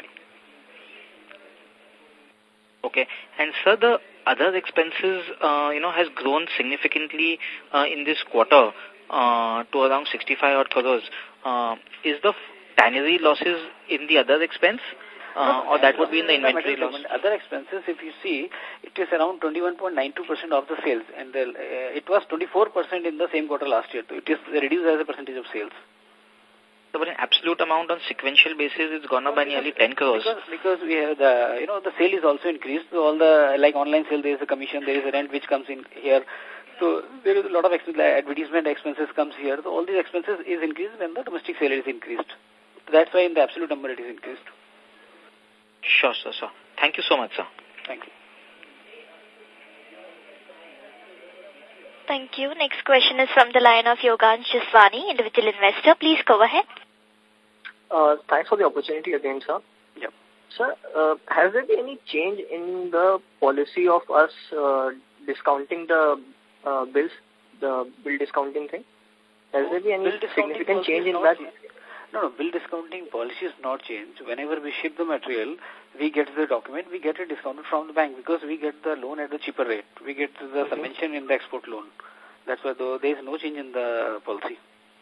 Okay. And sir, the other expenses, uh, you know, has grown significantly uh, in this quarter uh, to around sixty-five odd crores. Uh, is the tannery losses in the other expense? Uh, no, or that would be in the inventory loss? Other expenses, if you see, it is around twenty-one point nine two percent of the sales, and the, uh, it was twenty-four percent in the same quarter last year. So it is reduced as a percentage of sales. So, but in absolute amount on sequential basis, it's gone up by nearly ten crores. Because, because we have the, you know, the sale is also increased. So all the, like online sale, there is a commission, there is a rent which comes in here. So there is a lot of expense, like advertisement expenses comes here. So all these expenses is increased when the domestic sale is increased. So that's why in the absolute number it is increased. Sure, sir, sir. Thank you so much, sir. Thank you. Thank you. Next question is from the line of Yogansh Jaswani, individual investor. Please go ahead. Uh, thanks for the opportunity again, sir. Yep. Sir, uh, has there been any change in the policy of us uh, discounting the uh, bills, the bill discounting thing? Has there been any significant change in that? No, no, bill discounting policy is not changed. Whenever we ship the material, we get the document, we get it discounted from the bank because we get the loan at a cheaper rate. We get the mm-hmm. subvention in the export loan. That's why though, there is no change in the policy.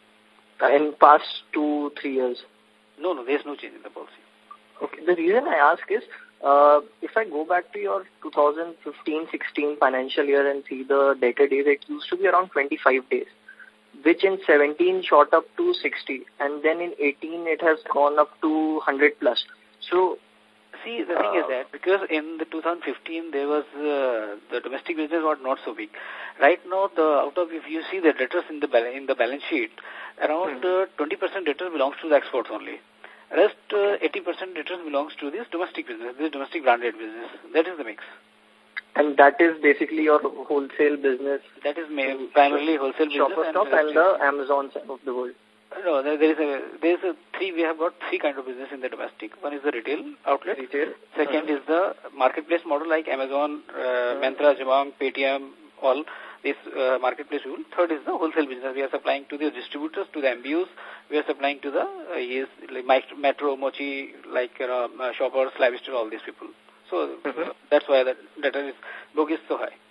In past two, three years? No, no, there is no change in the policy. Okay, the reason I ask is, uh, if I go back to your two thousand fifteen sixteen financial year and see the debtor days, it used to be around twenty-five days. Which in seventeen shot up to sixty, and then in eighteen it has gone up to one hundred plus. So, see, the uh, thing is that because in the two thousand fifteen there was uh, the domestic business was not so big. Right now, the out of if you see the debtors in the in the balance sheet, around uh, twenty percent debtors belongs to the exports only. Rest uh, eighty percent debtors belongs to this domestic business, this domestic branded business. That is the mix. And that is basically your wholesale business? That is primarily wholesale business. Shopper Stop and, and the Amazon of the world? No, there is a, there is a three, we have got three kind of business in the domestic. One is the retail outlet. Retail. Second uh-huh. is the marketplace model like Amazon, uh, uh-huh. Myntra, Jabong, Paytm, all this uh, marketplace rule. Third is the wholesale business. We are supplying to the distributors, to the M B Us. We are supplying to the uh, yes, like Metro, Mochi, like uh, Shoppers, Lifestyle, all these people. So mm-hmm. that's why that data is book is so high.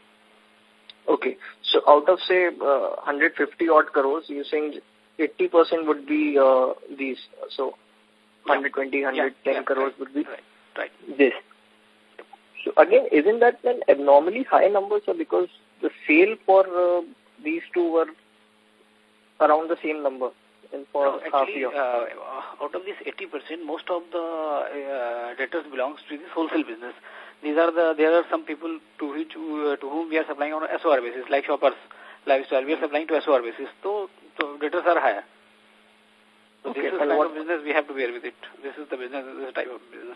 Okay. So out of say uh, one hundred fifty odd crores, you're saying eighty percent would be uh, these. So one hundred twenty, one hundred ten yeah, yeah, crores right, would be right, right. this. So again, isn't that an abnormally high number, sir? Because the sale for uh, these two were around the same number. And for no, half actually, year. Uh, out of this eighty percent, most of the uh, debtors belongs to this wholesale business. These are the, there are some people to which, uh, to whom we are supplying on a S O R basis, like Shoppers, Lifestyle, we are supplying to S O R basis. So, so debtors are higher. So okay. this is the kind of business we have to bear with it. This is the business, this is the type of business.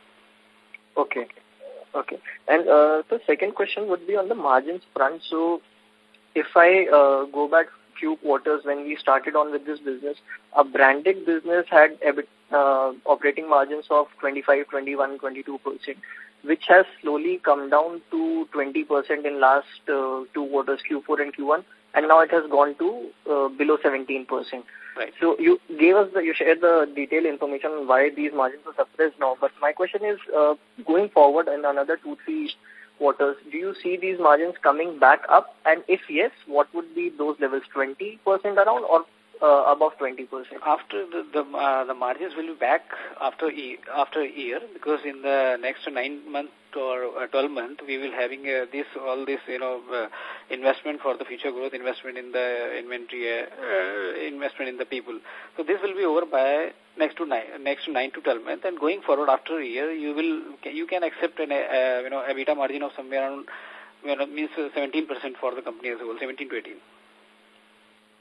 Okay. Okay. And uh, the second question would be on the margins front. So, if I uh, go back few quarters when we started on with this business, a branded business had a bit, uh, operating margins of twenty-five, twenty-one, twenty-two percent, which has slowly come down to twenty percent in last uh, two quarters, Q four and Q one, and now it has gone to uh, below seventeen percent. Right. So you gave us the, you shared the detailed information on why these margins are suppressed now, but my question is, uh, going forward in another two, three quarters, do you see these margins coming back up? And if yes, what would be those levels, twenty percent around or uh, above twenty percent? After the the, uh, the margins will be back after e after a year, because in the next nine months or uh, twelve months we will having uh, this all this you know uh, investment for the future growth, investment in the inventory, uh, uh, investment in the people. So this will be over by next to nine next to nine to twelve months, and going forward after a year you will you can accept an uh, you know EBITDA margin of somewhere around you know, means seventeen percent for the company as a whole, seventeen to eighteen.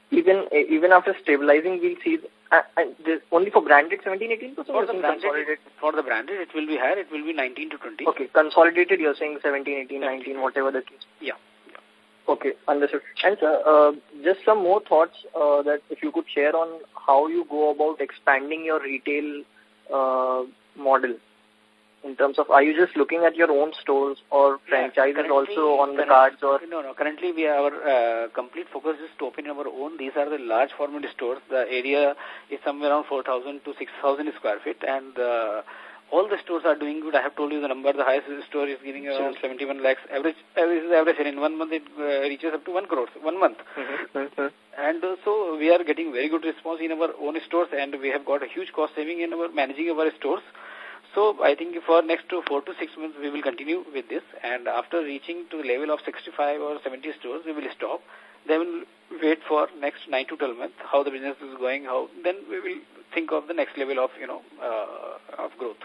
even even after stabilizing, we'll see uh, and this only for branded seventeen, eighteen percent. For the branded, for the branded, it will be higher. It will be nineteen to twenty. Okay, consolidated, you're saying seventeen, eighteen, nineteen, whatever the case. Yeah. Okay, understood. And sir, uh, just some more thoughts uh, that if you could share on how you go about expanding your retail uh, model. In terms of, are you just looking at your own stores or franchises yeah, also on the cards? Or no, no. Currently, we our uh, complete focus is to open our own. These are the large format stores. The area is somewhere around four thousand to six thousand square feet, and uh, all the stores are doing good. I have told you the number. The highest store is giving around sure. seventy-one lakhs. Average, average is average. In one month, it uh, reaches up to one crore. One month. Mm-hmm. Mm-hmm. And uh, so we are getting very good response in our own stores, and we have got a huge cost saving in our managing our stores. So I think for next four to six months, we will continue with this. And after reaching to the level of sixty-five or seventy stores, we will stop. Then we'll wait for next nine to twelve months, how the business is going, how, then we will think of the next level of, you know, uh, of growth.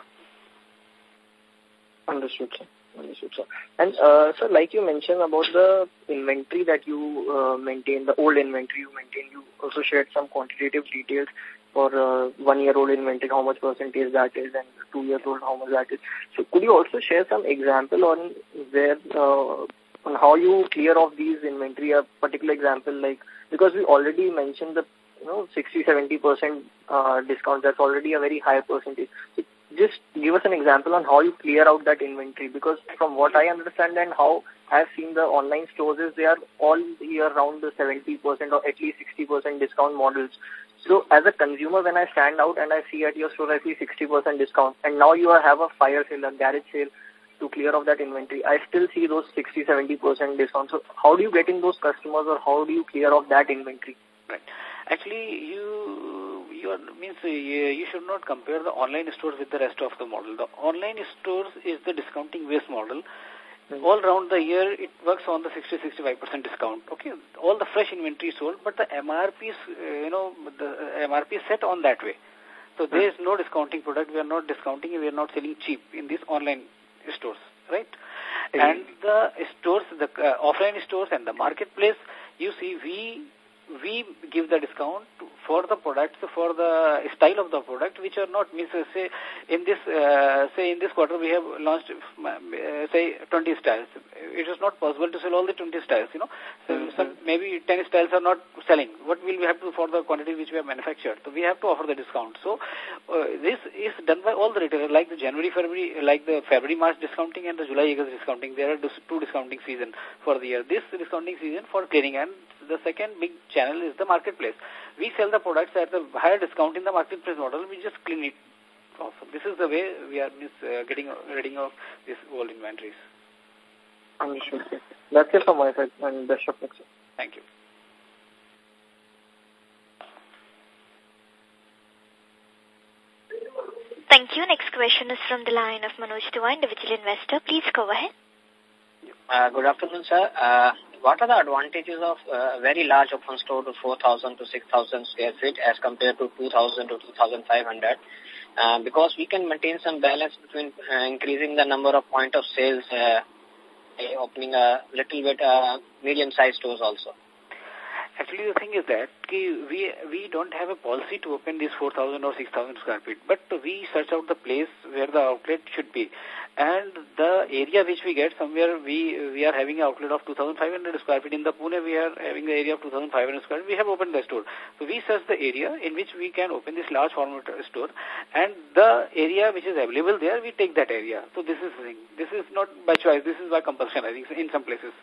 Understood, sir. Understood, sir. And, uh, so like you mentioned about the inventory that you uh, maintain, the old inventory you maintain, you also shared some quantitative details for uh, one-year-old inventory, how much percentage that is, and two-year-old, how much that is. So could you also share some example on where, uh, on how you clear off these inventory, a particular example, like, because we already mentioned the, you know, sixty, seventy percent uh, discount, that's already a very high percentage. So just give us an example on how you clear out that inventory, because from what I understand and how I've seen the online stores is they are all year round the seventy percent or at least sixty percent discount models. So as a consumer, when I stand out and I see at your store, I see sixty percent discount, and now you have a fire sale, a garage sale to clear off that inventory, I still see those sixty, seventy percent discount. So how do you get in those customers, or how do you clear off that inventory? Right. Actually, you, you are, means uh, you should not compare the online stores with the rest of the model. The online stores is the discounting based model. Mm-hmm. All around the year, it works on the sixty to sixty-five percent discount. Okay, all the fresh inventory sold, but the M R P is, uh, you know, the M R P is set on that way. So mm-hmm. there is no discounting product. We are not discounting. We are not selling cheap in these online stores, right? Mm-hmm. And the stores, the uh, offline stores and the marketplace, you see, we we give the discount for the products, for the style of the product, which are not, means, uh, say, in this, uh, say, in this quarter we have launched, uh, say, twenty styles. It is not possible to sell all the twenty styles, you know. So mm-hmm. some, maybe ten styles are not selling. What will we have to for the quantity which we have manufactured? So we have to offer the discount. So uh, this is done by all the retailers, like the January, February, like the February, March discounting and the July, August discounting. There are two discounting season for the year. This discounting season for clearing, and the second big channel is the marketplace. We sell the products at the higher discount in the marketplace model. We just clean it off. This is the way we are mis, uh, getting rid of these old inventories. Understood. That's it from my side, and best of luck, sir. Thank you. Thank you. Next question is from the line of Manoj Dua, individual investor. Please go ahead. Uh, good afternoon, sir. Uh, what are the advantages of a uh, very large open store to four thousand to six thousand square feet as compared to two thousand to two thousand five hundred? Uh, because we can maintain some balance between uh, increasing the number of point of sales, uh, opening a little bit uh, medium-sized stores also. Actually, the thing is that we we don't have a policy to open these four thousand or six thousand square feet, but we search out the place where the outlet should be. And the area which we get, somewhere we we are having an outlet of two thousand five hundred square feet. In the Pune, we are having the area of two thousand five hundred square feet. We have opened the store. So we search the area in which we can open this large format store, and the area which is available there, we take that area. So this is the thing. This is not by choice. This is by compulsion, I think, in some places.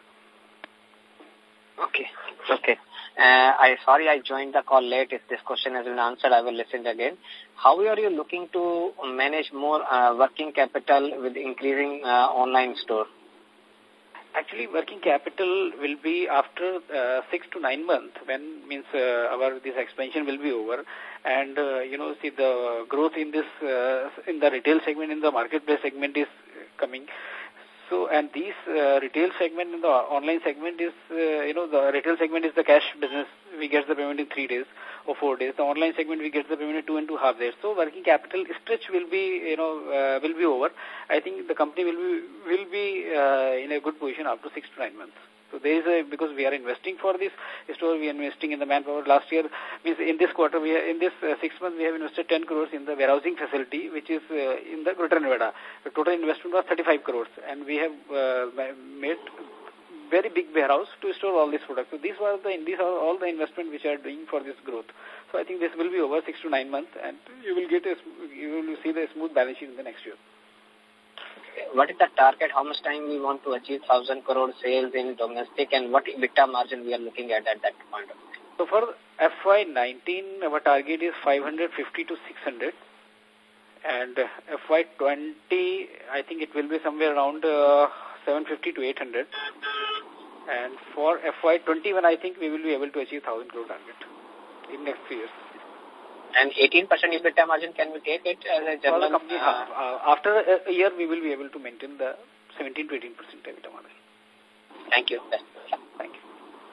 Okay. Okay. Uh, I sorry I joined the call late. If this question has been answered, I will listen again. How are you looking to manage more uh, working capital with increasing uh, online store? Actually, working capital will be after uh, six to nine months, when means uh, our this expansion will be over, and uh, you know, see the growth in this uh, in the retail segment, in the marketplace segment is coming. So, and these uh, retail segment and the online segment is, uh, you know, the retail segment is the cash business. We get the payment in three days or four days. The online segment, we get the payment in two and two half days. So, working capital stretch will be, you know, uh, will be over. I think the company will be, will be uh, in a good position after six to nine months. So, So there is a, because we are investing for this store, we are investing in the manpower. Last year, means in this quarter, we are, in this uh, six months, we have invested ten crores in the warehousing facility, which is uh, in the Greater Noida. The total investment was thirty-five crores, and we have uh, made very big warehouse to store all these products. So these were the, these are all the investment which are doing for this growth. So I think this will be over six to nine months, and you will get a, you will see the smooth balance sheet in the next year. What is the target? How much time we want to achieve one thousand crore sales in domestic, and what EBITDA margin we are looking at at that point of time? So for F Y nineteen, our target is five hundred fifty to six hundred. And F Y twenty, I think it will be somewhere around uh, seven fifty to eight hundred. And for F Y twenty-one, I think we will be able to achieve one thousand crore target in next few years. And eighteen percent EBITDA margin, can we take it as a general? Company, uh, uh, after a, a year, we will be able to maintain the seventeen to eighteen percent EBITDA margin. Thank you. Thank you.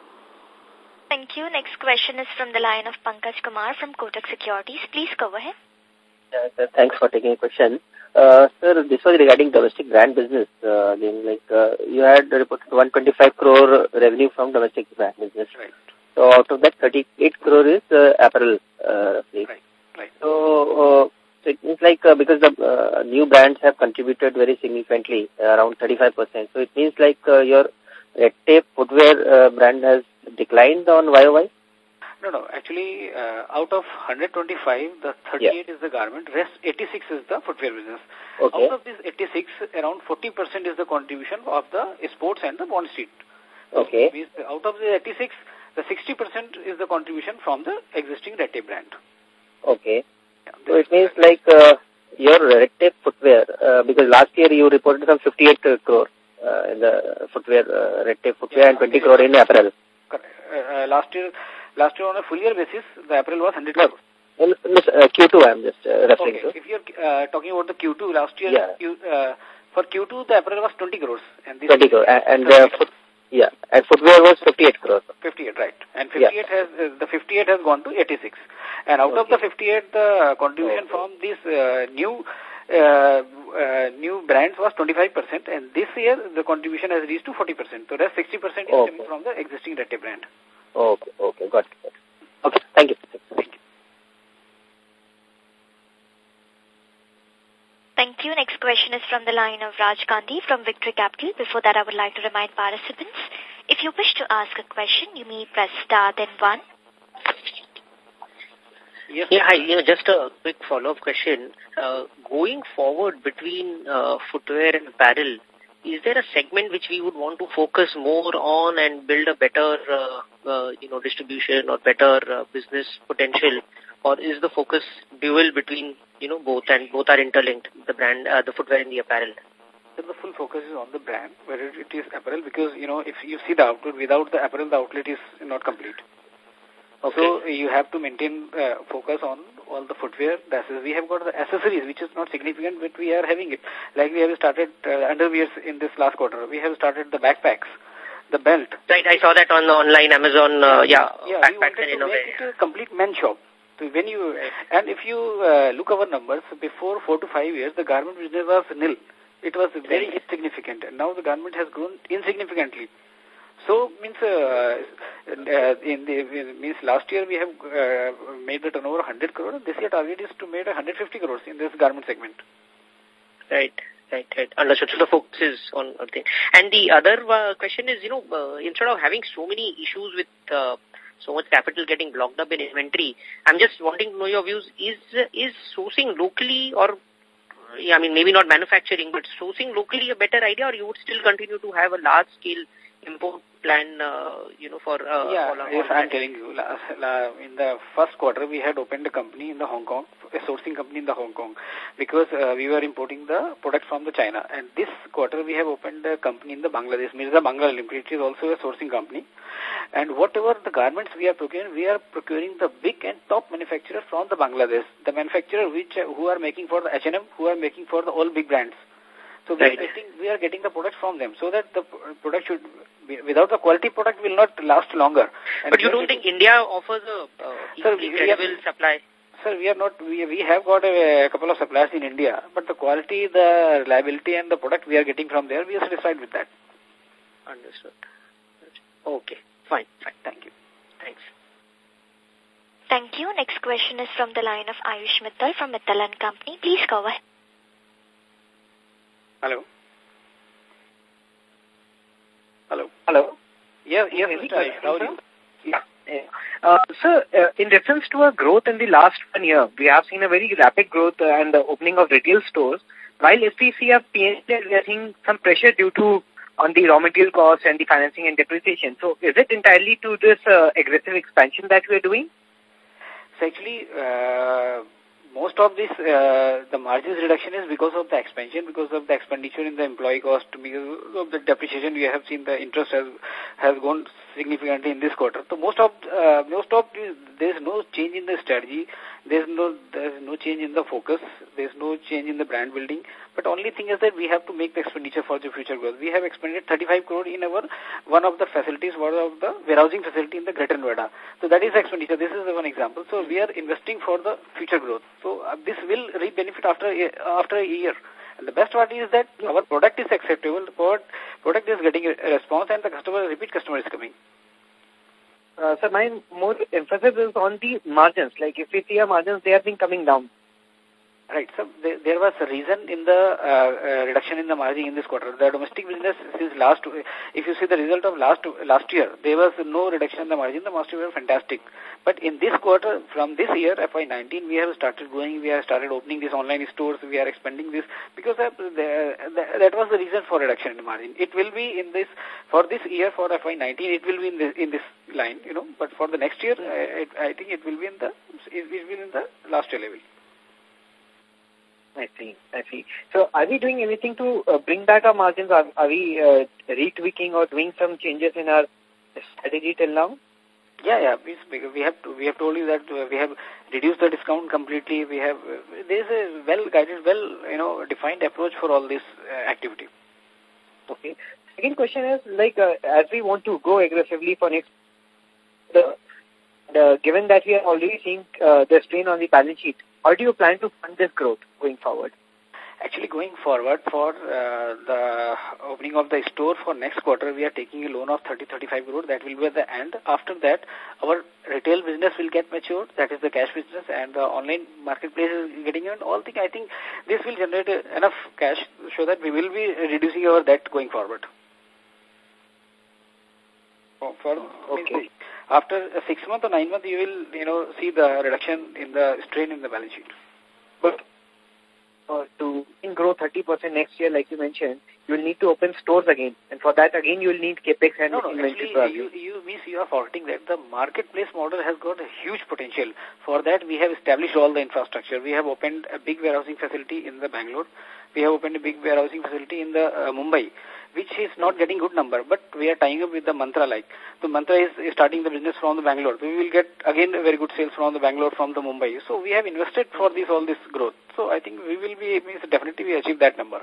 Thank you. Next question is from the line of Pankaj Kumar from Kotak Securities. Please go ahead. Uh, sir, thanks for taking a question. Uh, sir, this was regarding domestic brand business. Uh, again, like uh, you had reported one hundred twenty-five crore revenue from domestic brand business. Right. So out of that, thirty-eight crore is uh, apparel. Uh, right. Right. So, uh, so it means like uh, because the uh, new brands have contributed very significantly, uh, around thirty-five percent. So it means like uh, your Red Tape footwear uh, brand has declined on Y O Y? No, no. Actually, uh, out of one hundred twenty-five, the thirty-eight yeah. is the garment. Rest eighty-six is the footwear business. Okay. Out of this eighty-six, around forty percent is the contribution of the sports and the Bond Street. Okay. So, out of the eighty-six, the sixty percent is the contribution from the existing Red Tape brand. Okay. Yeah, so it means like uh, your Red Tape footwear, uh, because last year you reported some fifty-eight crore uh, in the footwear, uh, Red Tape footwear yeah, and twenty crore in apparel. Uh, uh, last year, last year on a full year basis, the apparel was one hundred crore. In, in this, uh, Q two I am just uh, referring okay. to. If you're uh, talking about the Q two, last year, yeah. Q, uh, for Q two, the apparel was twenty crores. And this twenty crore. And, and uh, foot, yeah, and footwear was fifty-eight crores. fifty-eight, right. And fifty-eight yeah. has, uh, the fifty-eight has gone to eighty-six. And out okay. of the fifty-eight, the contribution okay. from these uh, new uh, uh, new brands was twenty-five percent. And this year, the contribution has reached to forty percent. So that's sixty percent is okay. coming from the existing Red Tape brand. Okay, okay, got it. Okay, thank you. Thank you. Thank you. Next question is from the line of Raj Gandhi from Victory Capital. Before that, I would like to remind participants, if you wish to ask a question, you may press star then one. Yes. Yeah, hi. You know, just a quick follow-up question. Uh, going forward between uh, footwear and apparel, is there a segment which we would want to focus more on and build a better, uh, uh, you know, distribution or better uh, business potential, or is the focus dual between, you know, both and both are interlinked, the brand, uh, the footwear and the apparel? So the full focus is on the brand, whether it is apparel, because, you know, if you see the outlet, without the apparel, the outlet is not complete. Okay. So you have to maintain uh, focus on all the footwear. We have got the accessories, which is not significant, but we are having it. Like we have started uh, underwears in this last quarter. We have started the backpacks, the belt. Right, I saw that on the online Amazon, uh, yeah, yeah, backpacks and in a way. It a complete men's shop. So when you, and if you uh, look our numbers, before four to five years, the garment business was nil. It was very right. insignificant, and now the garment has grown insignificantly. So, means, uh, uh, in the, means last year we have uh, made the turnover one hundred crore. This year target is to make one hundred fifty crores in this garment segment. Right, right, right. Understood. So the focus is on, okay. And the other uh, question is, you know, uh, instead of having so many issues with uh, so much capital getting blocked up in inventory, I'm just wanting to know your views. Is, is sourcing locally or, yeah, I mean, maybe not manufacturing, but sourcing locally a better idea, or you would still continue to have a large scale import plan, uh, you know, for... Uh, yeah, all yes, I'm telling you. La, la, in the first quarter, we had opened a company in the Hong Kong, a sourcing company in the Hong Kong, because uh, we were importing the product from the China. And this quarter, we have opened a company in the Bangladesh, Mirza Bangla Limited, which is also a sourcing company. And whatever the garments we are procuring, we are procuring the big and top manufacturers from the Bangladesh, the manufacturers which uh, who are making for the H and M, who are making for the all big brands. So we, right. are getting, we are getting the products from them, so that the product should, be, without the quality product will not last longer. And but you don't think India offers a uh, sir, we, credible we are, supply? Sir, we are not, we, we have got a, a couple of suppliers in India, but the quality, the reliability and the product we are getting from there, we are satisfied with that. Understood. Okay, fine, fine. Thank you. Thanks. Thank you. Next question is from the line of Ayush Mittal from Mittal and Company. Please go ahead. Hello. Hello. Hello. Yeah, yeah, Mister Ayush, how are you? Yeah. Uh, sir, uh, in reference to our growth in the last one year, we have seen a very rapid growth uh, and the opening of retail stores. While if we see a P and L, we are seeing some pressure due to on the raw material costs and the financing and depreciation. So is it entirely to this uh, aggressive expansion that we are doing? So actually, uh, most of this, uh, the margins reduction is because of the expansion, because of the expenditure in the employee cost, because of the depreciation. We have seen the interest has has gone significantly in this quarter. So most of uh, most of this, there is no change in the strategy. There is no there is no change in the focus. There is no change in the brand building. But only thing is that we have to make the expenditure for the future growth. We have expended thirty-five crore in our one of the facilities, one of the warehousing facility in the Greater Noida. So that is expenditure. This is one example. So we are investing for the future growth. So uh, this will reap benefit after a, after a year. And the best part is that our product is acceptable. The product is getting a response, and the customer repeat customer is coming. Uh, so my more emphasis is on the margins. Like if we see our margins, they have been coming down. Right. So there, there was a reason in the uh, uh, reduction in the margin in this quarter. The domestic business since last, if you see the result of last last year, there was no reduction in the margin. The margin were fantastic. But in this quarter, from this year, F Y nineteen, we have started growing. We have started opening these online stores. We are expanding this because of the, the, that was the reason for reduction in the margin. It will be in this for this year for F Y nineteen. It will be in this in this line, you know. But for the next year, uh, it, I think it will be in the it will be in the last year level. I see, I see. So are we doing anything to uh, bring back our margins? Are, are we uh, retweaking or doing some changes in our strategy till now? Yeah, yeah. We, we have to, we have told you that uh, we have reduced the discount completely. We have uh, there is a well guided, well you know defined approach for all this uh, activity. Okay. Second question is like uh, as we want to go aggressively for next, the, the given that we are already seeing uh, the strain on the balance sheet. How do you plan to fund this growth going forward? Actually, going forward for uh, the opening of the store for next quarter, we are taking a loan of thirty to thirty-five crore. That will be at the end. After that, our retail business will get matured. That is the cash business, and the online marketplace is getting in. All things, I think this will generate enough cash so that we will be reducing our debt going forward. For, okay. After six months or nine months, you will, you know, see the reduction in the strain in the balance sheet. But uh, to grow thirty percent next year, like you mentioned, you will need to open stores again. And for that, again, you will need capex and no, no, inventory. Actually, you, you means you are forgetting that the marketplace model has got a huge potential. For that, we have established all the infrastructure. We have opened a big warehousing facility in the Bangalore. We have opened a big warehousing facility in the uh, Mumbai, which is not getting good number, but we are tying up with the Mantra like. The Mantra is, is starting the business from the Bangalore. So we will get again a very good sales from the Bangalore, from the Mumbai. So we have invested for this all this growth. So I think we will be, means definitely we achieve that number.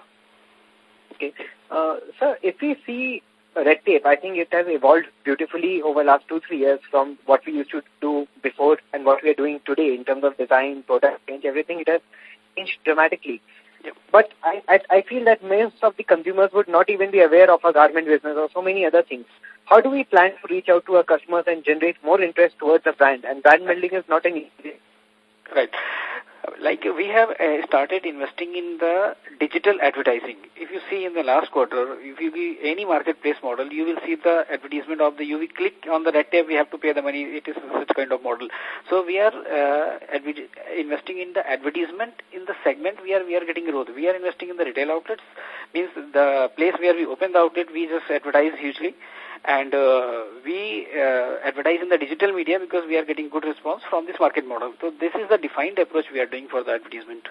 Okay. Uh, sir, if we see red tape, I think it has evolved beautifully over the last two, three years from what we used to do before and what we are doing today in terms of design, product range, everything. It has changed dramatically. Yep. But I, I I feel that most of the consumers would not even be aware of our garment business or so many other things. How do we plan to reach out to our customers and generate more interest towards the brand? And brand building is not an easy. Right. Like we have uh, started investing in the digital advertising. If you see in the last quarter, if you see any marketplace model, you will see the advertisement of the, you will click on the red tape, we have to pay the money. It is such kind of model. So we are uh, investing in the advertisement in the segment. We are we are getting growth. We are investing in the retail outlets. Means the place where we open the outlet, we just advertise hugely. And uh, we uh, advertise in the digital media because we are getting good response from this market model. So this is the defined approach we are doing for the advertisement.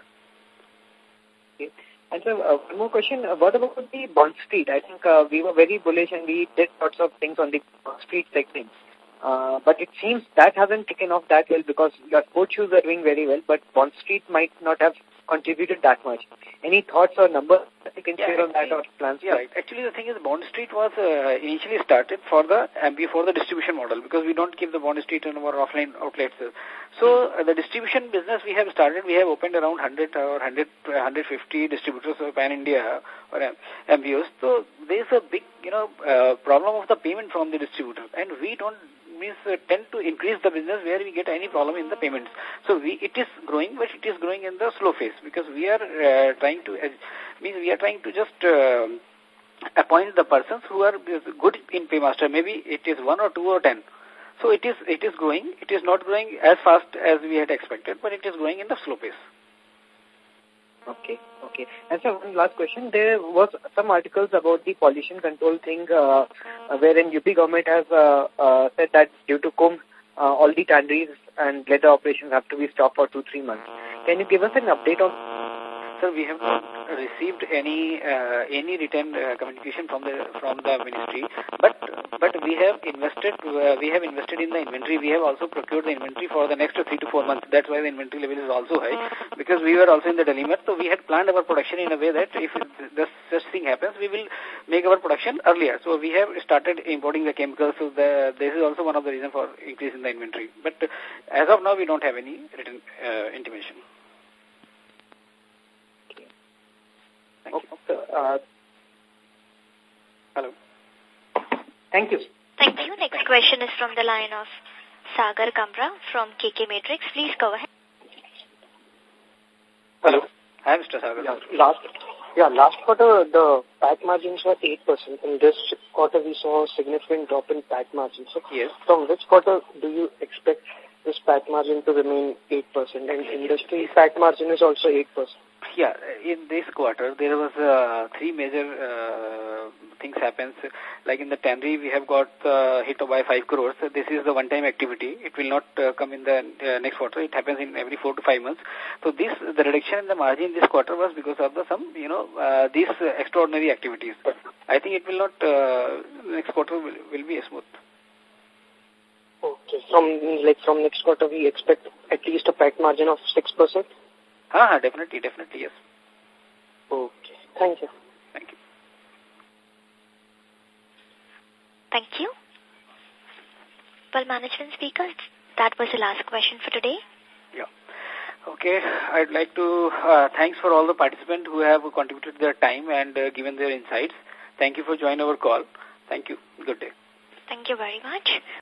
Okay. And so uh, one more question. Uh, what about the Bond Street? I think uh, we were very bullish and we did lots of things on the Bond Street segment. Uh, but it seems that hasn't taken off that well because your sports shoes are doing very well, but Bond Street might not have contributed that much. Any thoughts or numbers that you can yeah, share on that or plans? Yeah, right. Actually, the thing is, Bond Street was uh, initially started for the uh, before the distribution model because we don't keep the Bond Street in our offline outlets. So uh, the distribution business we have started, we have opened around one hundred or one hundred, one hundred fifty distributors of Pan-India or M B Os. So there is a big, you know, uh, problem of the payment from the distributor, and we don't means uh, tend to increase the business where we get any problem in the payments. So we, it is growing, but it is growing in the slow phase because we are uh, trying to, uh, means we are trying to just uh, appoint the persons who are good in Paymaster. Maybe it is one or two or ten. So it is it is growing. It is not growing as fast as we had expected, but it is growing in the slow pace. Okay, okay. And so one last question. There was some articles about the pollution control thing uh, wherein U P government has uh, uh, said that due to Kumbh, uh, all the tanneries and leather operations have to be stopped for two, three months. Can you give us an update on? Sir, we have not received any uh, any written uh, communication from the from the ministry, but but we have invested uh, we have invested in the inventory. We have also procured the inventory for the next three to four months. That's why the inventory level is also high, because we were also in the dilemma. So we had planned our production in a way that if this such thing happens, we will make our production earlier. So we have started importing the chemicals. So the, this is also one of the reasons for increase in the inventory. But as of now, we don't have any written uh, intimation. Thank you. Uh, Hello. Thank you. Thank you. Next question is from the line of Sagar Kamra from K K Matrix. Please go ahead. Hello. Hi, Mister Sagar. Yeah, last, yeah, last quarter, the P A T margins were eight percent. In this quarter, we saw a significant drop in P A T margins. So, yes. From which quarter do you expect this P A T margin to remain eight percent? And industry P A T margin is also eight percent. Yeah, in this quarter, there was uh, three major uh, things happens. Like in the tannery, we have got uh, hit by five crores. So this is the one-time activity. It will not uh, come in the uh, next quarter. It happens in every four to five months. So this, the reduction in the margin this quarter was because of the some, you know, uh, these uh, extraordinary activities. I think it will not, uh, next quarter will, will be smooth. Okay. From, like, from next quarter, we expect at least a P A T margin of six percent? Ah, definitely, definitely, yes. Okay. Thank you. Thank you. Thank you. Well, management speakers, that was the last question for today. Yeah. Okay, I'd like to uh, thanks for all the participants who have contributed their time and uh, given their insights. Thank you for joining our call. Thank you. Good day. Thank you very much.